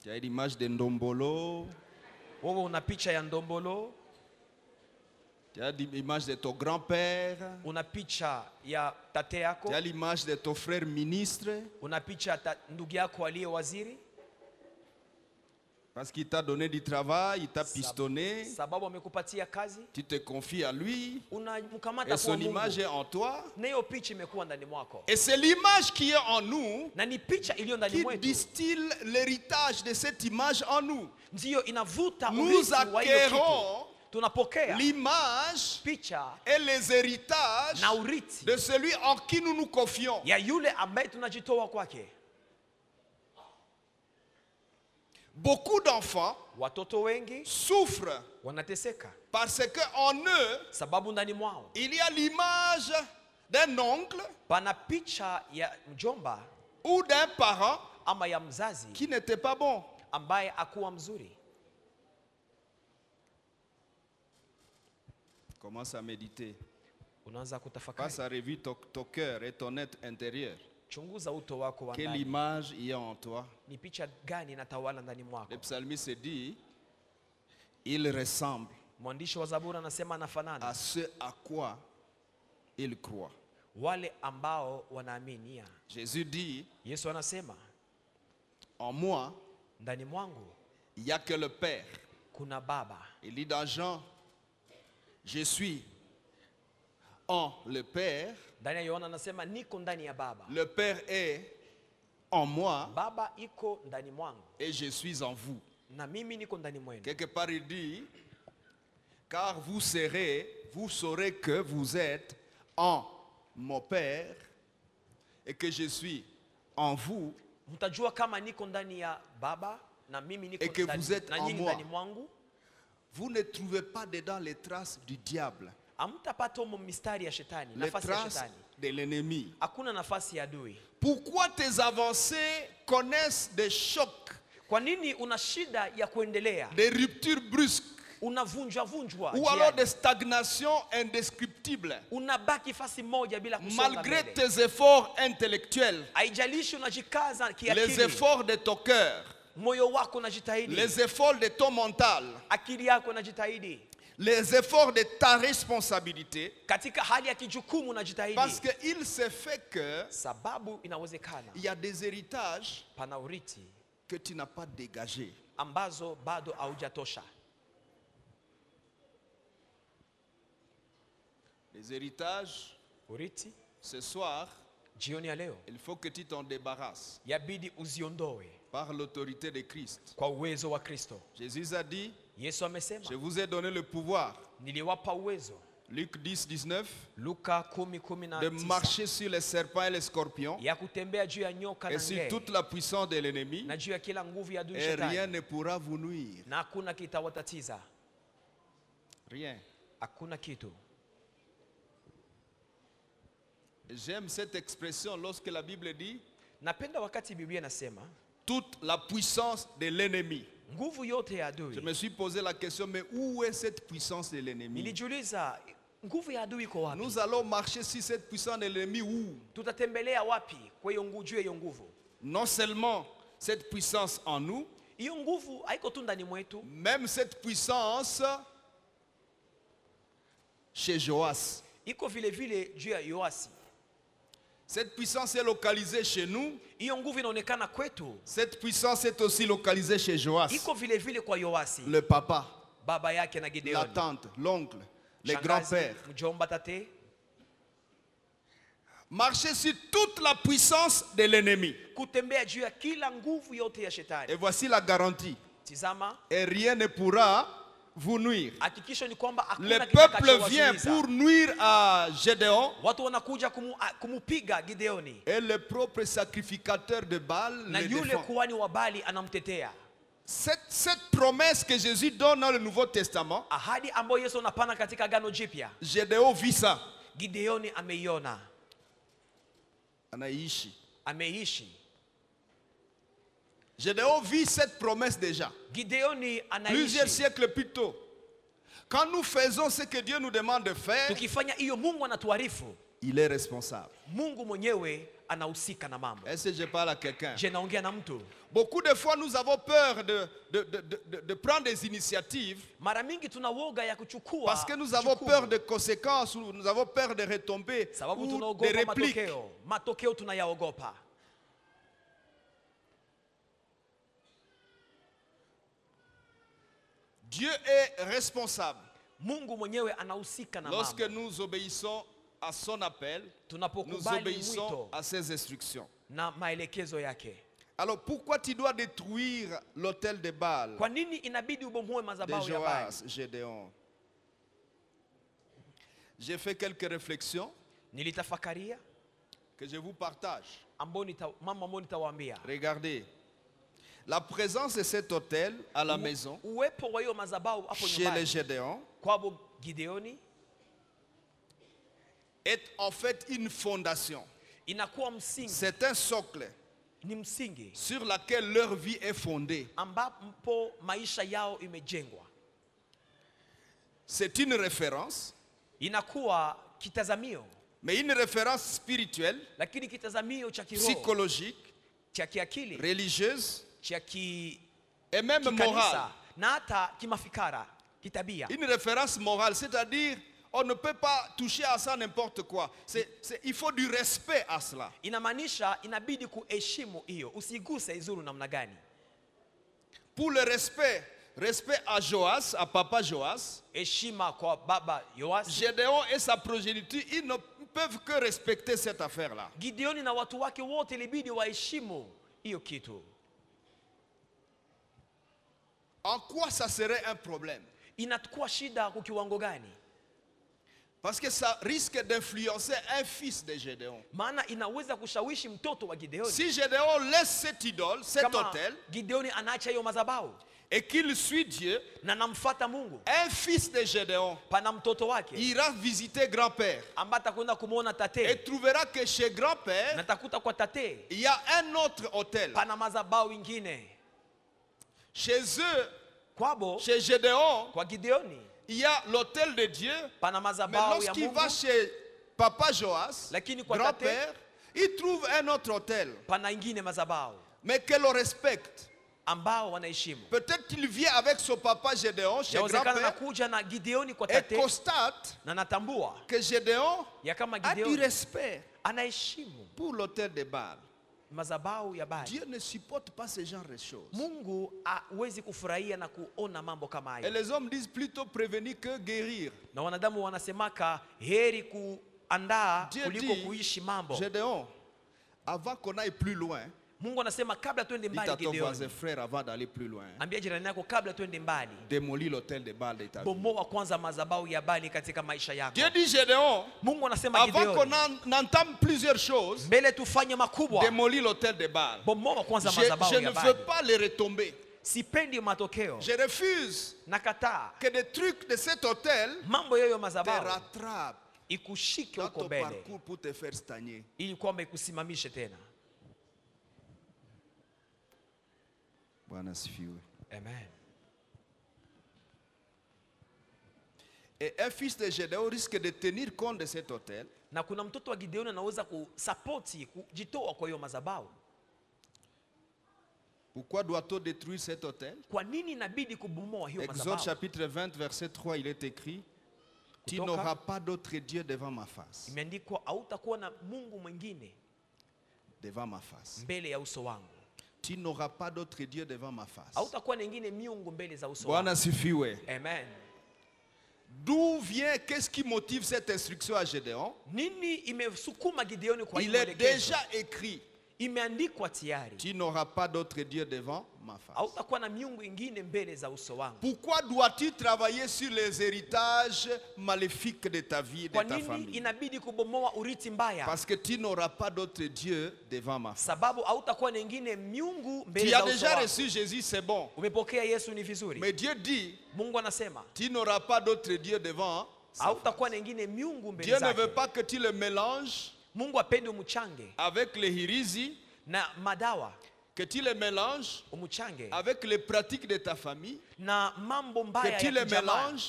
Tu as l'image de Ndombolo. Wewe una picha ya ndombolo, Tu as l'image de ton grand-père. una picha ya tate yako, Tu as l'image de ton frère ministre. una picha ya ta- ndugu yako aliye waziri, Parce qu'il t'a donné du travail, il t'a pistonné. sababu amekupatia kazi, Tu te confies à lui. unamkamata Et kwa son image Mungu, est en toi. na hiyo picha imekuwa ndani mwako, Et c'est l'image qui est en nous na ni picha iliyo ndani qui mwetu, distille l'héritage de cette image en nous. ndiyo inavuta Nous urithi wa hiyo kitu. acquérons Tunapokea l'image picha et les héritages na urithi de celui en qui nous nous confions. ya yule ambaye tunajitoa kwake. Beaucoup d'enfants Watoto wengi souffrent wanateseka parce qu'en eux, sababu ndani mwao il y a l'image d'un oncle pana picha ya mjomba ou d'un parent ama ya mzazi qui n'était pas bon. ambaye akuwa mzuri. Commence à méditer. Unaanza Passe kutafakari, à revue ton, ton cœur et ton être intérieur. chunguza uto wako wa Quelle ndani, image il y a en toi? ni picha gani inatawala ndani mwako. Le psalmiste dit, il ressemble Mwandishi wa Zaburi anasema à anafanana ce à quoi il croit. wale ambao wanaaminia. Jésus dit, Yesu anasema en moi, ndani mwangu il n'y a que le Père. kuna Baba. Il dit dans Jean, je suis en le Père, Ndani ya Yohana anasema niko ndani ya Baba, le Père est en moi Baba iko ndani mwangu et je suis en vous. na mimi niko ndani mwenu. Quelque part il dit, car vous serez, vous saurez que vous êtes en mon Père et que je suis en vous Mtajua kama niko ndani ya Baba na mimi niko Et que ndani, vous êtes na en nyinyi moi. ndani mwangu. Vous ne trouvez pas dedans les traces du diable, Hamtapata humo mistari ya shetani, les nafasi ya traces shetani. de l'ennemi. Hakuna nafasi ya adui. Pourquoi tes avancées connaissent des chocs, Kwa nini una shida ya kuendelea? des ruptures brusques Unavunjwa vunjwa ou njiani. alors des stagnations indescriptibles, Unabaki fasi moja bila kusonga malgré mbele. tes efforts intellectuels, Haijalishi unajikaza les kiakili, efforts de ton cœur, moyo wako unajitahidi, les efforts de ton mental, akili yako unajitahidi, les efforts de ta responsabilité, katika hali ya kijukumu unajitahidi, parce qu'il se fait que sababu inawezekana il y a des héritages pana urithi que tu n'as pas dégagés. ambazo bado haujatosha. Les héritages, Urithi ce soir, jioni ya leo il faut que tu t'en débarrasses yabidi uziondoe par l'autorité de Christ. kwa uwezo wa Kristo. Jésus a dit, Yesu amesema je vous ai donné le pouvoir, niliwapa uwezo, Luc dix, dix-neuf, Luka kumi kumi na de tisa, marcher sur les serpents et les scorpions ya kutembea juu ya nyoka na et sur nge toute la puissance de l'ennemi, na juu ya kila nguvu ya adui et rien shetani, ne pourra vous nuire. na hakuna kitawatatiza, Rien. hakuna kitu. J'aime cette expression lorsque la Bible dit Napenda wakati Biblia inasema toute la puissance de l'ennemi. nguvu yote ya Je adui. me suis posé la question, mais où est cette puissance de l'ennemi? Nilijiuliza nguvu ya adui iko wapi? Nous allons marcher sur cette puissance de l'ennemi où? Tutatembelea wapi kwa hiyo nguvu, juu ya hiyo nguvu? Non seulement cette puissance en nous, Hiyo nguvu haiko tu ndani mwetu, même cette puissance chez Joas. iko vile vile juu ya Yoasi. Cette puissance est localisée chez nous. Hiyo nguvu inaonekana kwetu, Cette puissance est aussi localisée chez Joas. iko vile vile kwa Yoasi, Le papa, baba yake na la Gideoni, tante, l'oncle, les shangazi, grands-pères. mjomba, tate. Marcher sur toute la puissance de l'ennemi. Kutembea juu ya kila nguvu yote ya shetani. Et voici la garantie. Tizama, Et rien ne pourra vous nuire. hakikisho ni kwamba Le hakuna peuple vient kitakachowazuiza. pour nuire à Gédéon. Watu wanakuja kumu, a- kumupiga Gideoni, Et le propre sacrificateur de Baal na le yule défend. kuhani wa Bali anamtetea. Cette, cette promesse que Jésus donne dans le Nouveau Testament, Ahadi ambayo Yesu anapana katika Agano Jipya, Gédéon vit ça. Gideoni ameiona, Anaishi. ameishi. Gédéon vit cette promesse déjà. Gideoni Plusieurs anaishi. siècles plus tôt. Quand nous faisons ce que Dieu nous demande de faire, Tukifanya hiyo Mungu anatuarifu, il est responsable. Mungu mwenyewe anahusika na mambo. Est-ce que je parle à quelqu'un? Je naongea na mtu. Beaucoup de fois, nous avons peur de, de, de, de, de prendre des initiatives Mara mingi tuna woga ya kuchukua parce que nous avons jukumu. peur de conséquences ou nous avons peur de retombées Sababu ou de tunaogopa répliques. matokeo. Matokeo tunayaogopa. Dieu est responsable Mungu mwenyewe anahusika na lorsque mambo. nous obéissons à son appel, nous Tunapokubali obéissons mwito à ses instructions. na maelekezo yake. Alors pourquoi tu dois détruire l'autel de Baal, Kwa nini inabidi ubomoe de madhabahu ya Baali? Joas, Gédéon? J'ai fait quelques réflexions Nilitafakaria que je vous partage. ambao nita, mambo ambayo nitawaambia. Regardez, la présence de cet autel à la maison, Uwepo wa hiyo madhabahu hapo chez les nyumbani Gédéons, kwabo Gideoni est en fait une fondation. inakuwa msingi, C'est un socle ni msingi sur laquelle leur vie est fondée. ambapo maisha yao imejengwa. C'est une référence, Inakuwa kitazamio, mais une référence spirituelle, lakini kitazamio cha kiroho, psychologique, cha kiakili, religieuse cha ki et même morale. kikanisa na hata kimafikara, kitabia. Une référence morale, c'est-à-dire on ne peut pas toucher à ça n'importe quoi. C'est, c'est, il faut du respect à cela. Inamaanisha inabidi kuheshimu hiyo, usiguse izuru namna gani. Pour le respect, respect à Joas, à papa Joas, Heshima kwa baba Yoasi, Gédéon et sa progéniture, ils ne peuvent que respecter cette affaire-là. Gideoni na watu wake wote ilibidi waheshimu hiyo kitu. En quoi ça serait un problème? Inakuwa shida kwa kiwango gani? Parce que ça risque d'influencer un fils de Gédéon. Maana inaweza kushawishi mtoto wa Gideoni. Si Gédéon laisse cette idole, cet Kama autel, Gideoni anaacha hiyo madhabahu et qu'il suit Dieu, na namfuata Mungu, un fils de Gédéon pana mtoto wake ira visiter grand-père ambaye atakwenda kumuona et tate, trouvera que chez grand-père, na takuta kwa tate il y a un autre autel. pana madhabahu ingine. Chez eux, Kwabo, chez Gédéon, kwa Gideoni il y a l'autel de Dieu. pana Mais madhabahu ya lorsqu'il Mungu, va chez papa Joas, lakini kwa grand-père, il trouve un autre autel. pana ingine madhabahu Mais que l'on respecte. ambao wanaheshimu. Peut-être qu'il vient avec son papa Gédéon chez Yawezekana grand-père nakuja na Gideoni kwa et tate constate na natambua que Gédéon ya kama a du Gideoni respect anaheshimu pour l'autel de Baal. madhabahu ya Baali. Dieu ne supporte pas ce genre de choses. Mungu hawezi kufurahia na kuona mambo kama Et hayo. les hommes disent plutôt prévenir que guérir. Na wanadamu wanasemaka heri kuandaa Dieu kuliko dit, kuishi mambo. Gédéon, avant qu'on aille plus loin, Mungu anasema kabla twende dis à mbali ton voisin, Gideoni, frère, avant d'aller plus loin, ambia jirani yako kabla twende mbali, démolis l'autel de Baal de ta vie. bomoa kwanza madhabahu ya Baali katika maisha yako. Dieu dit Gédéon, Mungu anasema avant qu'on Gideoni, en- entame plusieurs choses, mbele tufanye makubwa, démolis l'autel de Baal. bomoa kwanza Je, madhabahu je ya ne Baali. veux pas les retomber. Sipendi matokeo, Je refuse nakataa que des trucs de cet autel mambo yoyo te madhabahu rattrapent ikushike dans huko ton mbele, parcours pour te faire stagner. ili kwamba ikusimamishe tena. Bwana asifiwe. Amen. Et un fils de Gédéon risque de tenir compte de cet autel. Na kuna mtoto wa Gideoni anaweza kusapoti kujitoa kwa hiyo madhabahu. Pourquoi doit-on détruire cet autel? Kwa nini inabidi kubomoa hiyo Exode madhabahu? chapitre vingt, verset trois, il est écrit: Tu Kutoka. n'auras pas d'autre Dieu devant ma face. Imeandikwa hautakuwa na Mungu mwingine Devant ma face. mbele ya uso wangu. Tu n'auras pas d'autre Dieu devant ma face. Hautakuwa na ingine miungu mbele za uso Bwana wangu. asifiwe. Amen. D'où vient, qu'est-ce qui motive cette instruction à Gédéon? Nini imesukuma Gideoni kwa Il hiyo est mwelekezo? déjà écrit: Imeandikwa tayari. Tu n'auras pas d'autre Dieu devant ma face. Hautakuwa na miungu ingine mbele za uso wangu. Pourquoi dois-tu travailler sur les héritages maléfiques de ta vie et de Kwa ta nini famille? inabidi kubomoa urithi mbaya? Parce que tu n'auras pas d'autre Dieu devant ma face. Sababu hautakuwa na ingine miungu mbele Tu za as uso déjà wangu. reçu Jésus, c'est bon. Umepokea Yesu, ni vizuri. Mais Dieu dit: Mungu anasema Tu n'auras pas d'autre Dieu devant sa face. hautakuwa na ingine miungu mbele Dieu ne veut zake. pas que tu le mélanges Mungu apende umuchange avec les hirizi, na madawa, que tu le mélanges umuchange avec les pratiques de ta famille, na mambo que mbaya tu ya le kijamaa, mélanges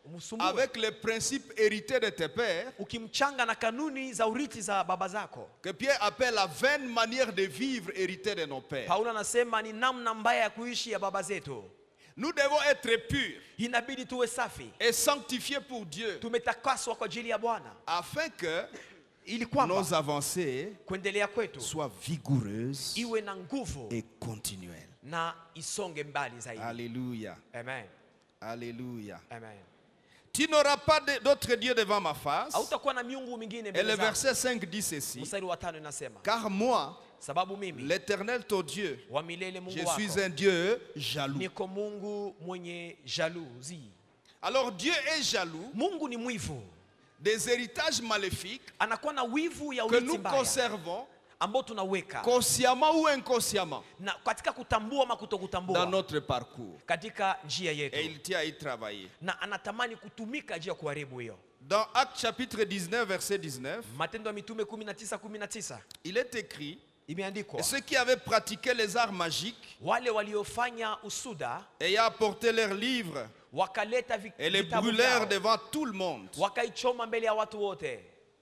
umsumbue. avec les principes hérités de tes pères, Ukimchanga na kanuni za urithi za baba zako. que Pierre appelle la vaine manière de vivre héritée de nos pères. Paulo anasema ni namna mbaya ya kuishi ya baba zetu. Nous devons être purs Inabidi tuwe safi. et sanctifiés pour Dieu, Tumetakaswa kwa ajili ya Bwana. afin que Ili kwamba nos avancées kuendelea kwetu soient vigoureuses iwe na nguvu et continuelles. na isonge mbali zaidi. Alléluia. Amen. Alléluia. Amen. Tu n'auras pas de- d'autre Dieu devant ma face. Hautakuwa na miungu mingine Et mbele le zangu. verset cinq dit ceci. Mstari wa tano inasema, Car moi, sababu mimi l'Éternel ton Dieu, wa milele Mungu je wako suis un Dieu jaloux. niko Mungu mwenye jaluzi. Alors Dieu est jaloux Mungu ni mwivu, des héritages maléfiques anakuwa na wivu ya que urithi nous mbaya conservons ambao tunaweka consciemment ou inconsciemment na katika kutambua ama dans kutokutambua notre parcours. katika njia Et yetu, il tient à y travailler. na anatamani kutumika juu ya kuharibu hiyo. Dans Actes chapitre dix-neuf, verset dix-neuf, Matendo ya Mitume kumi na tisa kumi na tisa il est écrit, imeandikwa, et ceux qui avaient pratiqué les arts magiques, wale waliofanya usuda ayant apporté leurs livres wakaleta vi- et les vitabu brûlèrent vyao, devant tout le monde. wakaichoma mbele ya watu wote.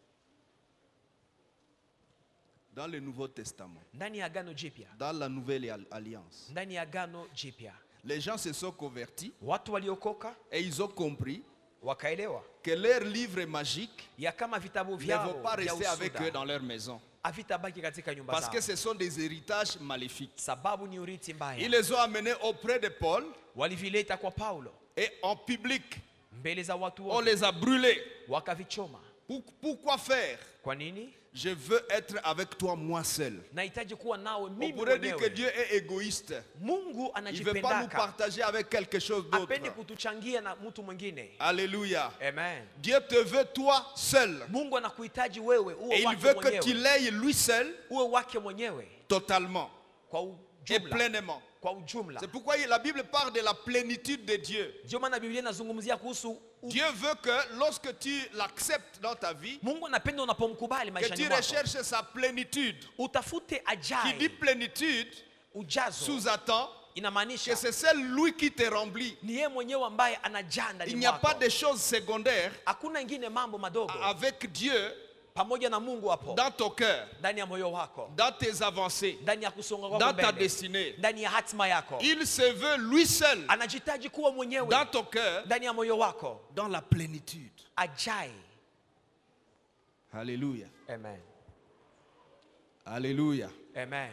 Dans le Nouveau Testament, Ndani ya Agano Jipya, dans la Nouvelle Alliance, ndani ya Agano Jipya, les gens se sont convertis watu waliokoka et ils ont compris wakaelewa que leurs livres magiques ya kama vitabu ne vyao vont pas vya rester avec eux usuda dans leur maison. havitabaki katika nyumba Parce zao, que ce sont des héritages maléfiques. sababu ni urithi Ils mbaya. les ont amenés auprès de Paul Walivileta kwa Paulo et en public, mbele za watu on wote, les a brûlés. wakavichoma. Pour- pourquoi faire? Kwa nini? Je veux être avec toi moi seul. Nahitaji kuwa nawe On mimi pourrait dire que mwenyewe. Dieu est égoïste. Mungu Il ne veut pas nous anajipendaka, partager avec quelque chose d'autre. apendi kutuchangia na mtu mwingine. Alléluia. Amen. Dieu te veut toi seul. Mungu anakuhitaji wewe Et uwe il wake veut que tu mwenyewe, l'aies lui seul, uwe wake mwenyewe totalement kwa et ujumla, pleinement. kwa ujumla. C'est pourquoi la Bible parle de la plénitude de Dieu. Ndio maana Biblia inazungumzia kuhusu u- Dieu veut que lorsque tu l'acceptes dans ta vie, Mungu anapenda unapomkubali que maishani tu mwako, recherches sa plénitude. utafute Qui dit ajai plénitude ujazo, sous-attend inamaanisha que c'est seul lui qui te remplit. ni yeye mwenyewe ambaye anajaa ndani Il n'y a mwako. pas de choses secondaires Hakuna ingine mambo madogo avec Dieu pamoja na Mungu hapo dans ton cœur, ndani ya moyo wako, dans tes avancées, ndani ya kusonga dans kwako ta mbele, destinée. ndani ya hatima yako. Il se veut lui seul Anajitaji kuwa mwenyewe dans ton cœur, ndani ya moyo wako, dans la plénitude. ajai. Alléluia. Amen. Alléluia. Amen.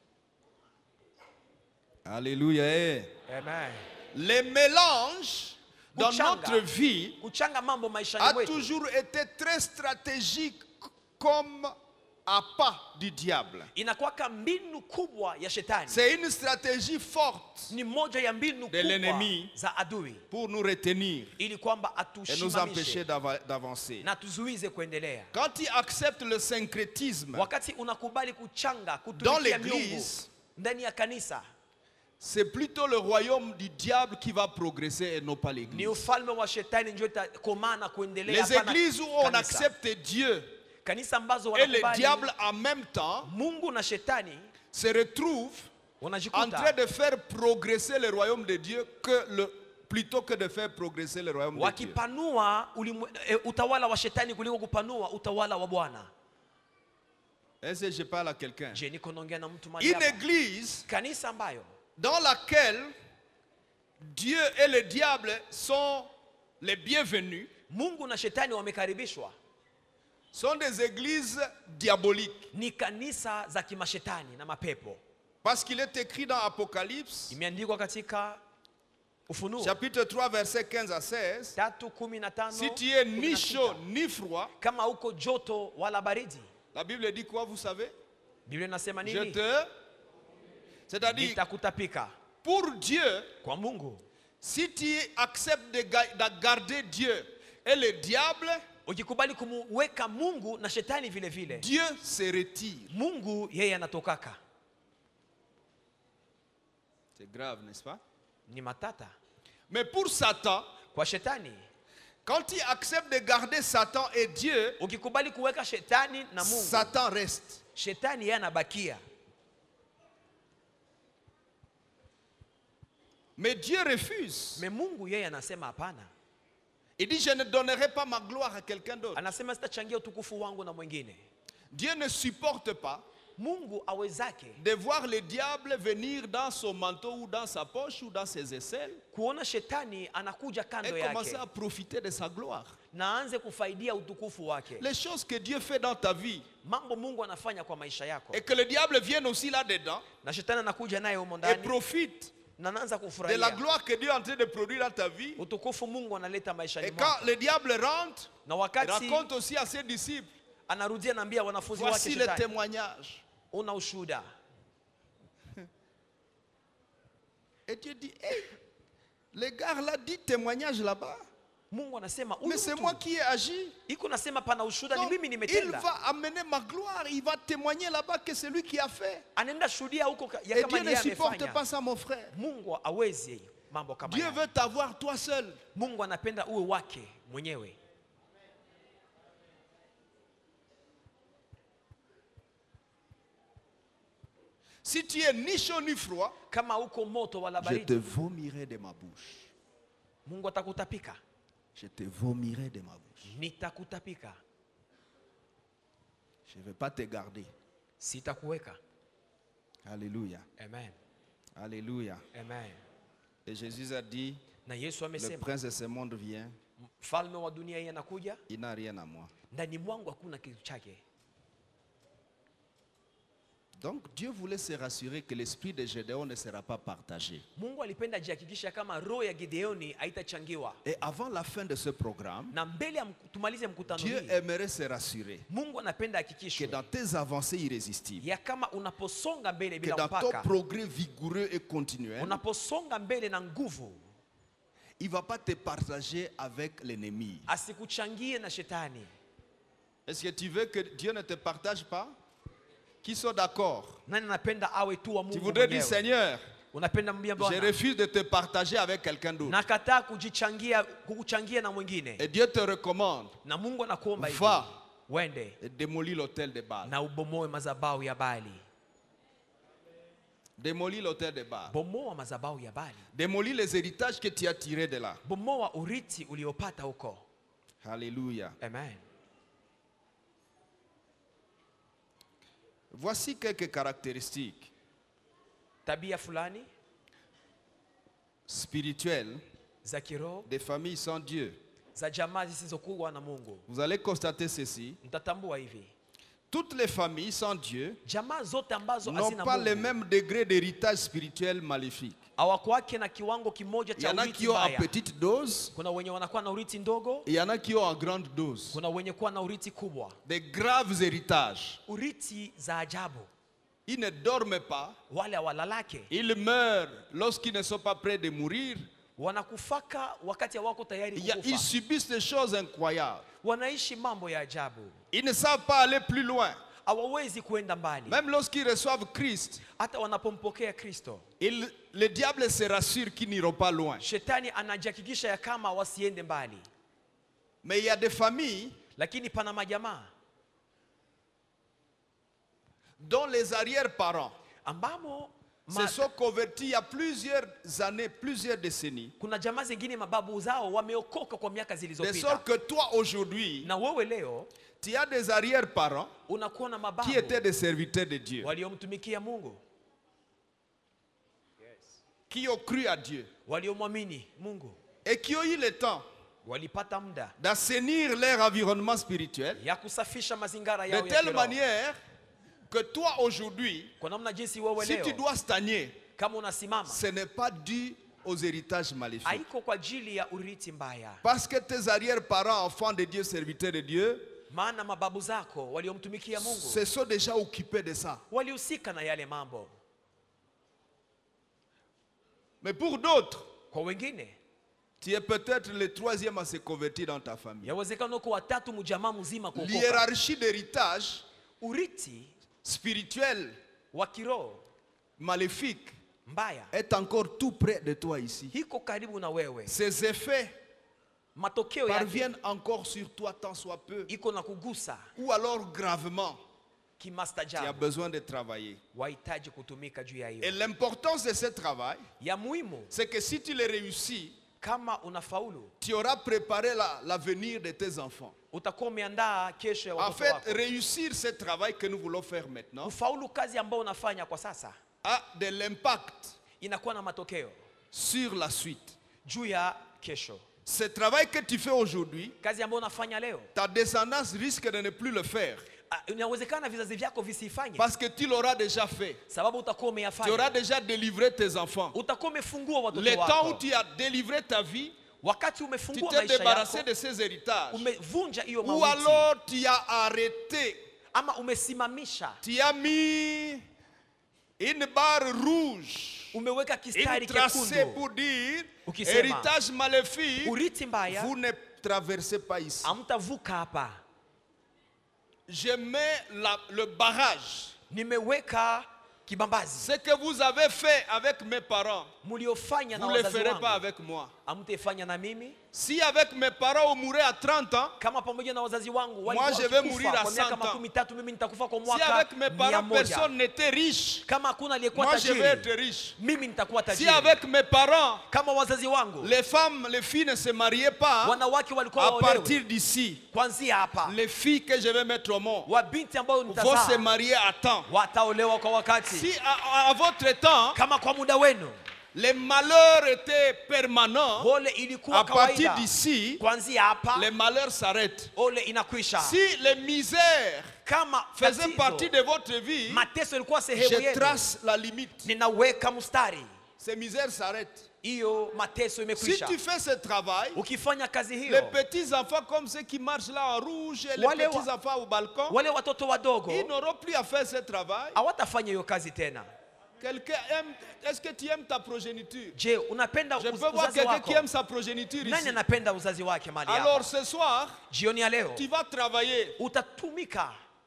Alléluia. Eh. Amen. Les mélanges dans Kuchanga. notre vie Kuchanga mambo maishani a mwetu toujours été très stratégique comme appât du diable. inakuwaka mbinu kubwa ya shetani, C'est une stratégie forte ni moja ya mbinu de kubwa l'ennemi za adui, pour nous retenir ili kwamba et nous empêcher atushimamishe d'ava- d'avancer. na tuzuize kuendelea. Quand tu acceptes le syncrétisme, Wakati unakubali kuchanga dans kutumikia miungu l'église, ndani ya kanisa, c'est plutôt le royaume du diable qui va progresser et non pas ni l'église. ufalme wa shetani ndio itakomaa na kuendelea. Les hapana églises où on kanisa. accepte Dieu Kanisa ambazo et le wanakubali diable en même temps Mungu na shetani se retrouvent en train wanajikuta de faire progresser le royaume de Dieu que le, plutôt que de faire progresser le royaume de Dieu. wakipanua ulimwe, e, utawala wa shetani kuliko kupanua utawala wa Bwana. Est-ce que je parle à quelqu'un? Je, niko naongea na mtu mahali Une hapa. église Kanisa ambayo dans laquelle Dieu et le diable sont les bienvenus Mungu na shetani wamekaribishwa sont des églises diaboliques. ni kanisa za kimashetani na mapepo. Parce qu'il est écrit dans Apocalypse, Imeandikwa katika Ufunuo chapitre trois, versets quinze à seize, tatu kumi na tano si tu es kumi ni na chaud sita. ni froid, Kama uko joto wala baridi, la Bible dit quoi, vous savez? Biblia inasema Je nini? te... C'est-à-dire, Nitakutapika. pour Dieu, Kwa Mungu, si tu acceptes de ga- de garder Dieu et le diable, ukikubali kumuweka Mungu na shetani vile vile, Dieu se retire. Mungu yeye anatokaka. C'est grave, n'est-ce pas? Ni matata Mais pour Satan, kwa shetani. quand tu acceptes de garder Satan et Dieu, Ukikubali kuweka shetani na Mungu, Satan reste. shetani yeye anabakia. Mais Dieu refuse. Me Mungu yeye anasema hapana. Il dit, je ne donnerai pas ma gloire à quelqu'un d'autre. Anasema sitachangia utukufu wangu na mwingine. Dieu ne supporte pas Mungu awezake de voir le diable venir dans son manteau ou dans sa poche ou dans ses aisselles kuona shetani anakuja kando et commencer yake à profiter de sa gloire. na aanze kufaidia utukufu wake. Les choses que Dieu fait dans ta vie Mambo Mungu anafanya kwa maisha yako et que le diable vienne aussi là-dedans na shetani anakuja naye humo et ndani profite na anaanza de la kufurahia gloire que Dieu est en train de produire dans ta vie. utukufu Mungu analeta maishani Et quand mwako. le diable rentre, Na il wakati raconte aussi à ses disciples, anarudia naambia wanafunzi wake voici le shetani, témoignage. una ushuhuda. Et Dieu dit, hey, les gars là, dit témoignage là-bas. Mungu anasema Mais huyu c'est mtu moi qui ai agi. iko nasema pana ushuhuda, ni Donc, mimi il nimetenda. va amener ma gloire, il va témoigner là-bas que c'est lui qui a fait. Anaenda shuhudia huko ka- ya Et kama Dieu ni ne yeye supporte amefanya. pas ça, mon frère. Mungu hawezi mambo kama Dieu haya. veut t'avoir toi seul. Mungu anapenda uwe wake mwenyewe. Si tu es ni chaud ni froid, Kama uko moto wala je te baridi, vomirai de ma bouche. Mungu atakutapika. Je te vomirai de ma bouche. Nitakutapika, Je ne vais pas te garder. sitakuweka. Alléluia. Amen. Alléluia. Amen. Et Jésus a dit, Na Yesu le amesema prince de ce monde vient, mfalme wa dunia hii anakuja, il n'a rien à moi. ndani mwangu hakuna kitu chake. Donc Dieu voulait se rassurer que l'esprit de Gédéon ne sera pas partagé. Mungu alipenda jihakikisha kama roho ya Gideoni haitachangiwa. Et avant la fin de ce programme, Na mbele ya mk- tumalize mkutano Dieu hii, aimerait se rassurer Mungu anapenda que hakikishwe dans tes avancées irrésistibles, ya kama unaposonga mbele que bila dans ton mpaka, progrès vigoureux et continuel, unaposonga mbele na nguvu, il ne va pas te partager avec l'ennemi. asikuchangie na shetani. Est-ce que tu veux que Dieu ne te partage pas? Qui sont d'accord? Nani anapenda awe tu wa Tu Mungu voudrais dire, mwenyewe? Seigneur, Unapenda mbia je Bwana, refuse de te partager avec quelqu'un d'autre. nakataa kujichangia kukuchangia na mwingine. Et Dieu te recommande, Na Mungu anakuomba hivi, va wende et démolis l'hôtel de Baal. na ubomoe madhabahu ya Bali. Démolis l'hôtel de Baal. Bomoa madhabahu ya Bali. Démolis les héritages que tu as tirés de là. Bomoa urithi uliopata huko. Alléluia. Amen. Voici quelques caractéristiques Tabia fulani spirituelles za kiroho des familles sans Dieu. za jamaa zisizokuwa na Mungu. Vous allez constater ceci. Mtatambua hivi, Toutes les familles sans Dieu jamaa zote ambazo n'ont hazina pas le Mungu même degré d'héritage spirituel maléfique. hawakuwake na kiwango kimoja Il y cha en a urithi qui ont en mbaya. petite dose Kuna wenye wanakuwa na urithi ndogo, et il y en a qui ont en grande dose. kuna wenye kuwa na urithi kubwa, Des graves héritages. urithi za ajabu. Ils ne dorment pas. Wale hawalalake, Ils meurent lorsqu'ils ne sont pas prêts de mourir. wanakufaka wakati hawako tayari Il y a- ils kukufa. subissent des choses incroyables. Wanaishi mambo ya ajabu, Ils ne savent pas aller plus loin. hawawezi kuenda mbali. Même lorsqu'ils reçoivent Christ, Hata wanapompokea Kristo, il- le diable se rassure qu'ils n'iront pas loin. shetani anajihakikisha ya kama wasiende mbali. Mais il y a des familles Lakini pana majamaa dont les arrière-parents ambamo se ma, sont convertis il y a plusieurs années, plusieurs décennies. kuna jamaa zingine mababu zao wameokoka kwa miaka De zilizopita, sorte que toi aujourd'hui, na wewe leo tu as des arrière-parents unakuwa na qui mababu étaient des serviteurs de Dieu, waliomtumikia Mungu, qui ont cru à Dieu waliomwamini Mungu, et qui ont eu le temps walipata muda d'assainir leur environnement spirituel ya kusafisha mazingara de yao ya telle kiroho. manière que toi aujourd'hui, Kwa namna jinsi wewe si tu leo dois stagner, kama unasimama, ce n'est pas dû aux héritages maléfiques. haiko kwa ajili ya urithi mbaya, Parce que tes arrière-parents, enfants de Dieu, serviteurs de Dieu, maana mababu zako waliomtumikia Mungu se sont déjà occupés de ça. walihusika na yale mambo. Mais pour d'autres, Kwa wengine tu es peut-être le troisième à se convertir dans ta famille. yawezekana uko watatu mjamaa mzima kuokoka. L'hiérarchie d'héritage Urithi spirituel wa kiroho maléfique mbaya est encore tout près de toi ici. hiko karibu na wewe, Ses effets matokeo yake parviennent encore sur toi tant soit peu, iko na kugusa ou alors gravement. Tu as kimastajabu. besoin de travailler. Wahitaji kutumika juu ya Et hiyo l'importance de ce travail, ya muhimu. c'est que si tu le réussis, kama unafaulu, tu auras préparé la- l'avenir de tes enfants. utakuwa umeandaa kesho ya En watoto fait, wako. réussir ce travail que nous voulons faire maintenant Kufaulu kazi ambayo unafanya kwa sasa a de l'impact inakuwa na matokeo sur la suite. juu ya kesho. Ce travail que tu fais aujourd'hui, Kazi ambayo unafanya leo, ta descendance risque de ne plus le faire ah, inawezekana vizazi vyako visifanye, parce que tu l'auras déjà fait. sababu utakuwa Tu umeyafanya. auras déjà délivré tes enfants. Utakuwa umefungua Le watoto temps où wako. tu as délivré ta vie, Wakati tu umefungua t'es maisha débarrassé yako, de ces héritages. umevunja hiyo Ou mauti, alors tu as arrêté, ama umesimamisha, tu as mis une barre rouge, umeweka une kistari tracée kekundu, pour dire ukisema héritage maléfique, urithi mbaya vous ne traversez pas ici. hamtavuka hapa. Je mets la- le barrage. Nimeweka kibambazi. Ce que vous avez fait avec mes parents, Muliofanya na vous ne le wazazi ferez pas wangu avec moi. hamtaifanya na mimi. Si avec mes parents on mourait à trente ans, Kama pamoja na wazazi wangu Moi, walikuwa je vais wakikufa mourir à kwa miaka cent ans. makumi tatu, mimi nitakufa kwa si mwaka avec mes mia parents moja. personne n'était riche, Kama hakuna aliyekuwa moi je vais être tajiri, riche. mimi nitakuwa Si tajiri. avec mes parents, Kama wazazi wangu les femmes, les filles ne se mariaient pas, wanawake walikuwa à waolewe, partir d'ici, kuanzia hapa les filles que je vais mettre au monde wabinti ambao vont se nitazaa marier à temps. wataolewa kwa wakati. Si à, à votre temps, Kama kwa muda wenu les malheurs étaient permanents, ole ilikuwa à partir kawaida, d'ici, kuanzia hapa les malheurs s'arrêtent. ole inakwisha. Si les misères Kama faisaient tatizo, partie de votre vie, mateso ilikuwa sehemu je yenu, trace la limite. ninaweka mstari, Ces misères s'arrêtent. hiyo mateso Si imekwisha. tu fais ce travail, Ukifanya kazi les hiyo, petits enfants comme ceux qui marchent là en rouge et les Wale wa- petits enfants au balcon, wale watoto wadogo ils n'auront plus à faire ce travail. hawatafanya hiyo kazi tena. Quelqu'un aime, est-ce que tu aimes ta progéniture? Je, unapenda Je uz- peux voir uzazi quelqu'un wako? qui aime sa progéniture Nani ici. anapenda uzazi wake mali Alors hapa? ce soir, Jioni ya leo tu vas travailler. utatumika,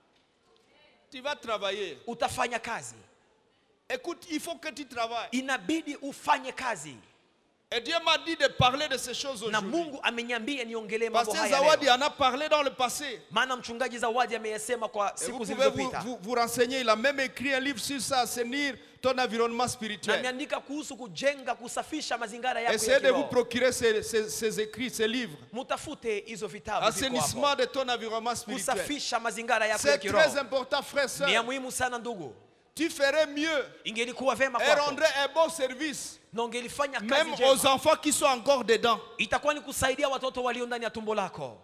Tu vas travailler. utafanya kazi, Écoute, il faut que tu travailles. inabidi ufanye kazi, Et Dieu m'a dit de parler de ces choses na aujourd'hui. Mungu ameniambia niongelee Parce mambo que haya Zawadi leo. en a parlé dans le passé. Maana mchungaji Zawadi ameyasema kwa Et vous siku pouvez vous, zilizopita, vous, vous renseigner. Il a même écrit un livre sur ça, assainir ton environnement na spirituel. ameandika kuhusu kujenga, kusafisha mazingira yako ya Essayez de vous kiroho. procurer ces, ces- ces écrits, ces livres. Mutafute hizo vitabu viko Assainissement hapo. de ton environnement spirituel. Kusafisha mazingira yako ya C'est très kiroho important, frère, ni ya sœur. muhimu sana ndugu. Tu ferais mieux Ingelikuwa vema et kwako rendrais un bon service, na ungelifanya kazi même njema, aux enfants qui sont encore dedans. itakuwa ni kusaidia watoto walio ndani ya tumbo lako.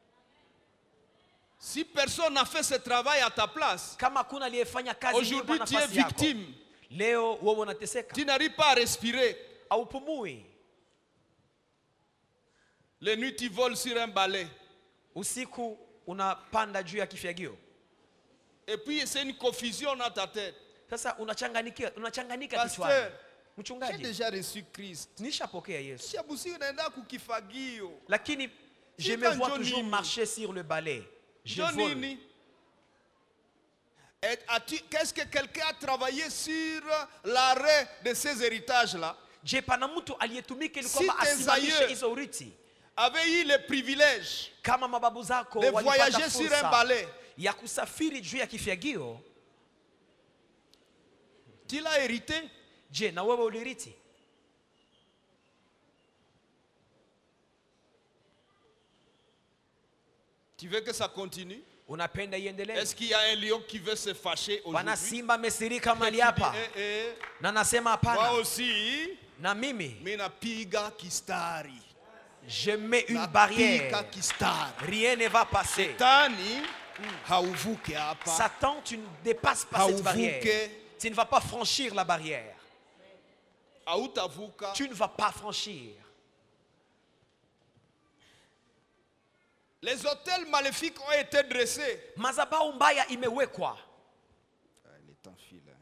Si personne n'a fait ce travail à ta place, Kama hakuna aliyefanya kazi hiyo aujourd'hui kwa tu es nafasi yako, victime. leo wewe unateseka, Tu n'arrives pas à respirer. haupumui. Les nuits, tu voles sur un balai. Usiku unapanda juu ya kifyagio, Et puis c'est une confusion dans ta tête. sasa unachanganikia, unachanganika Pasteur, kichwani. j'ai Mchungaji, déjà reçu Christ. nishapokea Yesu, Shabusi unaenda kukifagio. lakini je Sika me vois njo toujours nini? marcher sur le balai. Je Njo vole. nini? Et as-tu- Qu'est-ce que quelqu'un a travaillé sur l'arrêt de ces héritages-là? Je, pana mtu aliyetumika ili Si kwamba tes asimamishe aïeux hizo urithi, Avait eu le privilège kama mababu zako de walipata voyager sur un fursa balai. ya kusafiri juu ya kifyagio. Tu l'as hérité. Je, na wewe ulirithi? Tu veux que ça continue? Unapenda iendelee? Est-ce qu'il y a un lion qui veut se fâcher Pana aujourd'hui? simba amesirika Et tu mali dis, hapa, eh, eh, na nasema moi hapana. aussi, Na mimi mina piga kistari. je mets une Na barrière, piga kistari. rien ne va passer. Tani hauvuke hapa. Satan, tu ne dépasses pas cette Hauvuke. barrière. Tu ne vas pas franchir la barrière. Hautavuka. Tu ne vas pas franchir. Les hôtels maléfiques ont été dressés. Madhabahu mbaya imewekwa. Ah, il est en file. hein.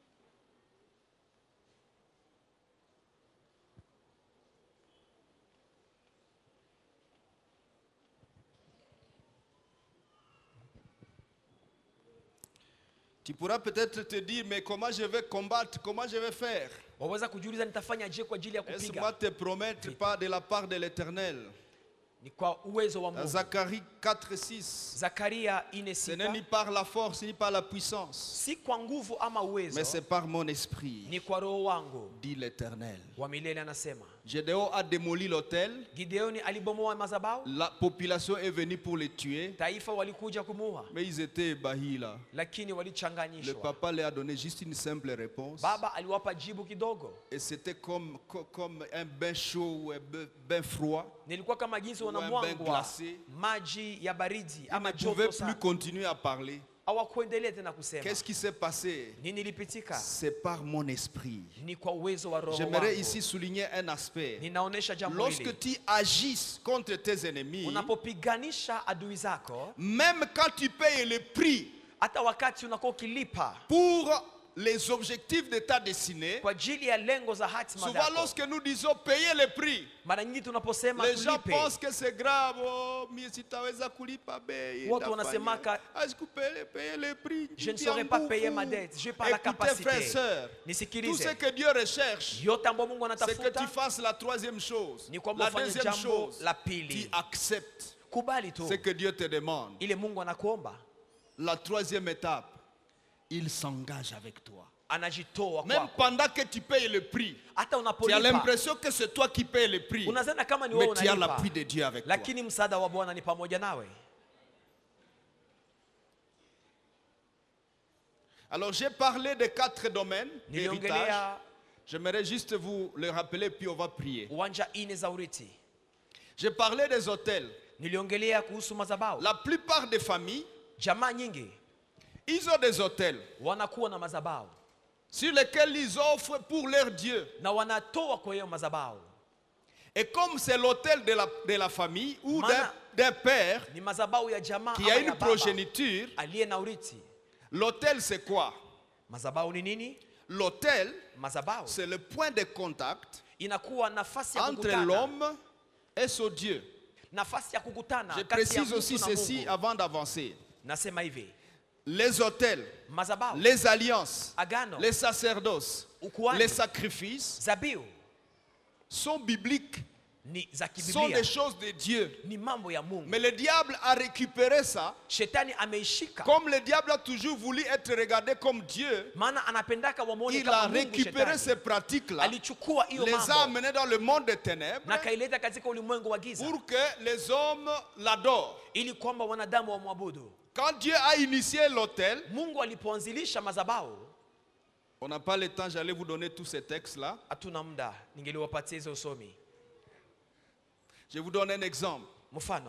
Tu pourras peut-être te dire, mais comment je vais combattre, comment je vais faire? Waweza kujiuliza nitafanya je kwa ajili ya Laisse-moi kupiga? te promettre pas de la part de l'Éternel. Ni kwa uwezo wa Dans Mungu. Zacharie quatre six. Zakaria nne Ce n'est ni sita. par la force, ni par la puissance, Si kwa nguvu ama mais c'est uwezo, par mon esprit, ni kwa roho wangu dit l'Éternel. wa milele, anasema. Gédéon a démoli l'autel. Gideoni alibomoa madhabahu, La population est venue pour les tuer. taifa walikuja kumuua, Mais ils étaient ébahis là. lakini Le walichanganyishwa. papa leur a donné juste une simple réponse. Baba aliwapa jibu kidogo, Et c'était comme, co- comme un bain chaud ou un bain, bain froid. nilikuwa kama jinsi Ou un bain wanamwangwa glacé. maji ya baridi Ils ama ne pouvaient joto plus sana. continuer à parler. Hawakuendelea tena kusema. Qu'est-ce qui s'est passé? Nini ilipitika? C'est par mon esprit. Ni kwa uwezo wa roho J'aimerais wangu. ici souligner un aspect. Ninaonesha jambo Lorsque hili. tu agis contre tes ennemis, Unapopiganisha adui zako, même quand tu payes le prix hata wakati unakuwa ukilipa pour les objectifs de ta destinée, kwa ajili ya lengo za hatima souvent zako, lorsque nous disons payer le prix, mara nyingi tunaposema les gens tulipe, pensent que c'est grave. Oh, mais si taweza kulipa bei, watu wanasemaka, payer payer le prix. je ne saurais pas payer ma dette, je n'ai pas la Écoutez, frères et capacité. sœurs, tout ce Nisikilize, que Dieu recherche, yote ambayo Mungu c'est que tu anatafuta fasses la troisième chose. ni kwamba La ufanye deuxième jambo chose, la tu pili. acceptes Kubali tu ce que Dieu te demande. ile Mungu anakuomba, La troisième étape, il s'engage avec toi. anajitoa Même kwako. pendant que tu payes le prix, Hata tu as unapolipa l'impression que c'est toi qui payes le prix. unazana kama ni Mais wewe tu as unalipa, l'appui de Dieu avec toi. lakini msaada wa Bwana ni pamoja nawe. Alors j'ai parlé de quatre domaines d'héritage. Niliongelea J'aimerais juste vous le rappeler puis on va prier. uwanja ine za urithi. J'ai parlé des hôtels. Niliongelea kuhusu madhabahu. La plupart des familles, Jamaa nyingi ils ont des hôtels wanakuwa na madhabahu sur lesquels ils offrent pour leur Dieu. na wanatoa kwa hiyo madhabahu. Et comme c'est l'hôtel de la, de la famille ou d'un Mana- d'un père Ni madhabahu ya jamaa qui ama a ya une baba progéniture, aliye na urithi. l'hôtel c'est quoi? Madhabahu ni nini? L'hôtel, Madhabahu c'est le point de contact inakuwa nafasi ya entre kukutana, l'homme et son Dieu. nafasi ya kukutana Je kati ya précise mtu aussi na ceci Mungu. avant d'avancer. Nasema hivi, Les hôtels, madhabahu, les alliances, agano, les sacerdoces, ukuhani, les sacrifices zabihu sont bibliques, ni za sont kibiblia, des choses de Dieu. ni mambo ya Mungu. Mais le diable a récupéré ça, Shetani ameishika, comme le diable a toujours voulu être regardé comme Dieu. maana anapendaka wamuone Il a kama Mungu. récupéré ces Shetani pratiques-là, alichukua hiyo les a mambo amenés dans le monde des ténèbres na kaileta katika ulimwengu wa giza pour que les hommes l'adorent. ili kwamba wanadamu wamwabudu. Quand Dieu a initié l'autel, Mungu alipoanzilisha madhabahu, on n'a pas le temps, j'allais vous donner tous ces textes-là. hatuna muda, ningeliwapatia hizo usomi. Je vous donne un exemple. Mfano,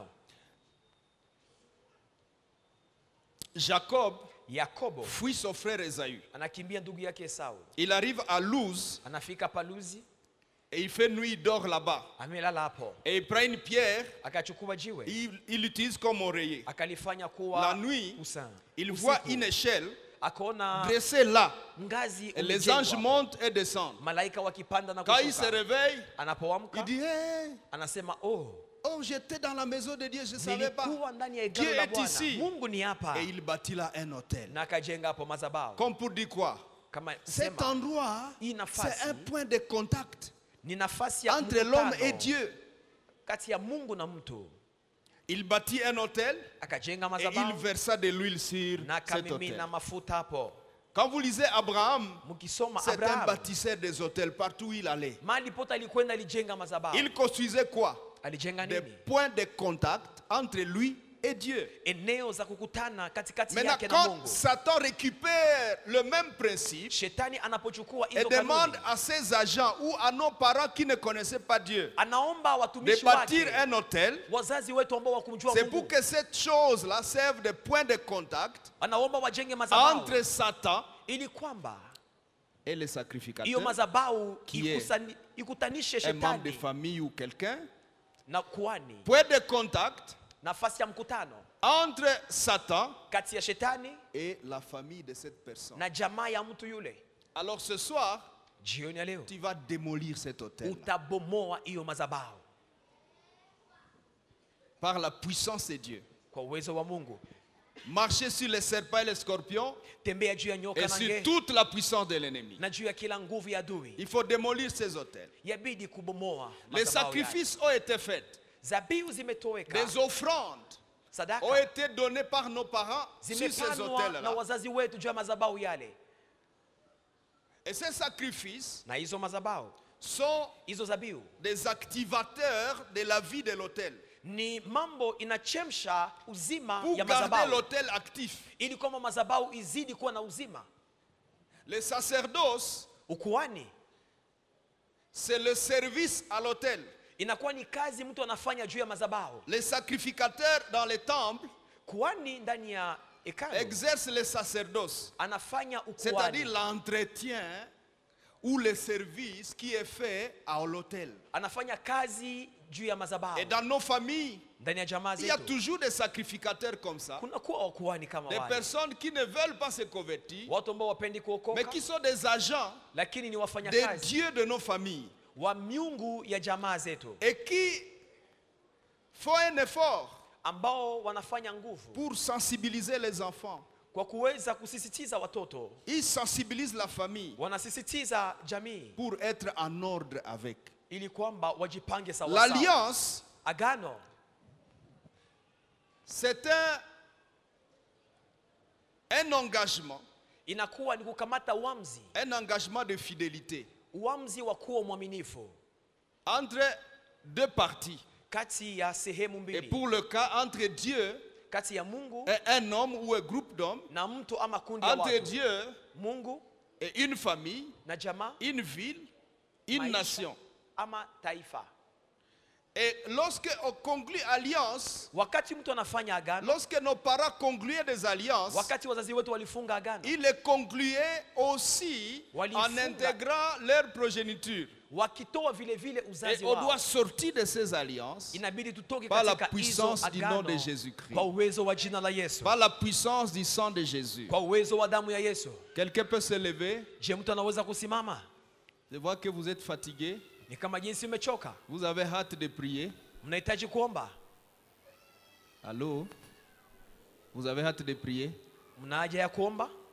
Jacob Yakobo fuit son frère Esaü. anakimbia ndugu yake Esau, Il arrive à Luz anafika paluzi, et il fait nuit, il dort là-bas. amelala hapo, Et il prend une pierre, akachukua jiwe il il l'utilise comme oreiller. akalifanya La kuwa nuit, usa. il Usiku, voit une échelle akaona dressée là. ngazi Et les umejengwa. anges montent et descendent. Malaika wakipanda na Quand il se kushuka. réveille, Anapoamka il dit hey, anasema oh, oh, j'étais dans la maison de Dieu, je ne savais pas. nilikuwa ndani ya Dieu hekalu la est Bwana. ici. Mungu ni hapa. Et il bâtit là un hôtel. Na akajenga hapo madhabahu. Comme pour dire quoi? Kama Cet sema endroit, hii c'est nafasi un point de contact ni nafasi ya entre l'homme mkutano et Dieu. kati ya Mungu na mtu. Il bâtit un hôtel Akajenga et il madhabahu versa de l'huile sur na cet hôtel. akamimina mafuta hapo. Quand vous lisez Abraham, Mkisoma c'est un Abraham, bâtisseur des hôtels partout où il allait. mahali pote alikwenda alijenga madhabahu. Il construisait quoi? Alijenga Des nini? points de contact entre lui et Dieu. Eneo za kukutana katikati Maintenant, yake na quand Mungu. Satan récupère le même principe Shetani anapochukua et hizo demande kanuni, à ses agents ou à nos parents qui ne connaissaient pas Dieu anaomba de watumishi bâtir wake, un hôtel, wazazi wetu ambao wakumjua c'est Mungu, pour que cette chose-là serve de point de contact anaomba wajenge madhabahu entre Satan ili kwamba et le hiyo sacrificateur, madhabahu Qui est ikusani- ikutanishe un membre de shetani famille ou quelqu'un. na kuhani. Point de contact Nafasi ya mkutano entre Satan kati ya shetani et la famille de cette personne. na jamaa ya mtu yule. Alors ce soir, Jioni ya leo tu vas démolir cet hôtel utabomoa hiyo madhabahu par la puissance de Dieu. kwa uwezo wa Mungu. Marcher sur les serpents et les scorpions Tembea juu ya nyoka et na sur nge toute la puissance de l'ennemi. na juu ya kila nguvu ya adui. Il faut démolir ces hôtels. Yabidi kubomoa Les madhabahu yale. sacrifices ont été faits. Zabihu zimetoweka, Des offrandes sadaka ont été données par nos parents sur ces zimepanwa na hôtels-là. wazazi wetu juu ya madhabahu yale, Et ces sacrifices na hizo madhabahu sont hizo zabihu des activateurs de la vie de l'autel. ni mambo inachemsha uzima Pour ya garder madhabahu l'autel actif. ili kwamba madhabahu izidi kuwa na uzima. Le sacerdoce, Ukuhani c'est le service à l'autel. inakuwa ni kazi mtu anafanya juu ya madhabahu. Les sacrificateurs dans les temples Kuhani ndani ya hekalu exercent le sacerdoce, anafanya c'est-à-dire ukuhani, l'entretien ou le service qui est fait à l'autel. anafanya kazi juu ya madhabahu. Et dans nos familles, Ndani ya jamaa il y a zetu toujours des sacrificateurs comme ça. kuna kuwa wakuhani kama Des wale, personnes qui ne veulent pas se convertir, watu ambao wapendi mais kuokoka qui sont des agents lakini ni des wafanyakazi dieux de nos familles. wa miungu ya jamaa zetu, Et qui font un effort ambao wanafanya nguvu pour sensibiliser les enfants. kwa kuweza kusisitiza watoto, Ils sensibilisent la famille wanasisitiza jamii pour être en ordre avec. ili kwamba wajipange sawa sawa. L'alliance, Agano c'est un, un engagement, inakuwa ni kukamata uamuzi, un engagement de fidélité uamuzi wa kuwa mwaminifu entre deux parties. kati ya sehemu Et mbili, pour le cas entre Dieu kati ya Mungu et un homme ou un groupe d'hommes, na mtu ama kundi la entre watu, Dieu Mungu et une famille, na jamaa, une ville, une maisha, nation. ama taifa. Et lorsque on conclut alliance, Wakati mtu anafanya agano, lorsque nos parents concluaient des alliances, wakati wazazi wetu walifunga agano, ils les concluaient aussi Walifunga. en intégrant leur progéniture. wakitoa vile vile Et uzazi on wao. doit sortir de ces alliances Inabidi tutoke par la katika hizo puissance du nom de agano Jésus-Christ, kwa uwezo wa jina la Yesu, par la puissance du sang de Jésus. kwa uwezo wa damu ya Yesu. Quelqu'un peut se lever. Je, mtu anaweza kusimama? Je vois que vous êtes fatigué. Ni kama jinsi umechoka, Vous avez hâte de prier. mnahitaji kuomba. Allô? Vous avez hâte de prier? Mna haja ya kuomba?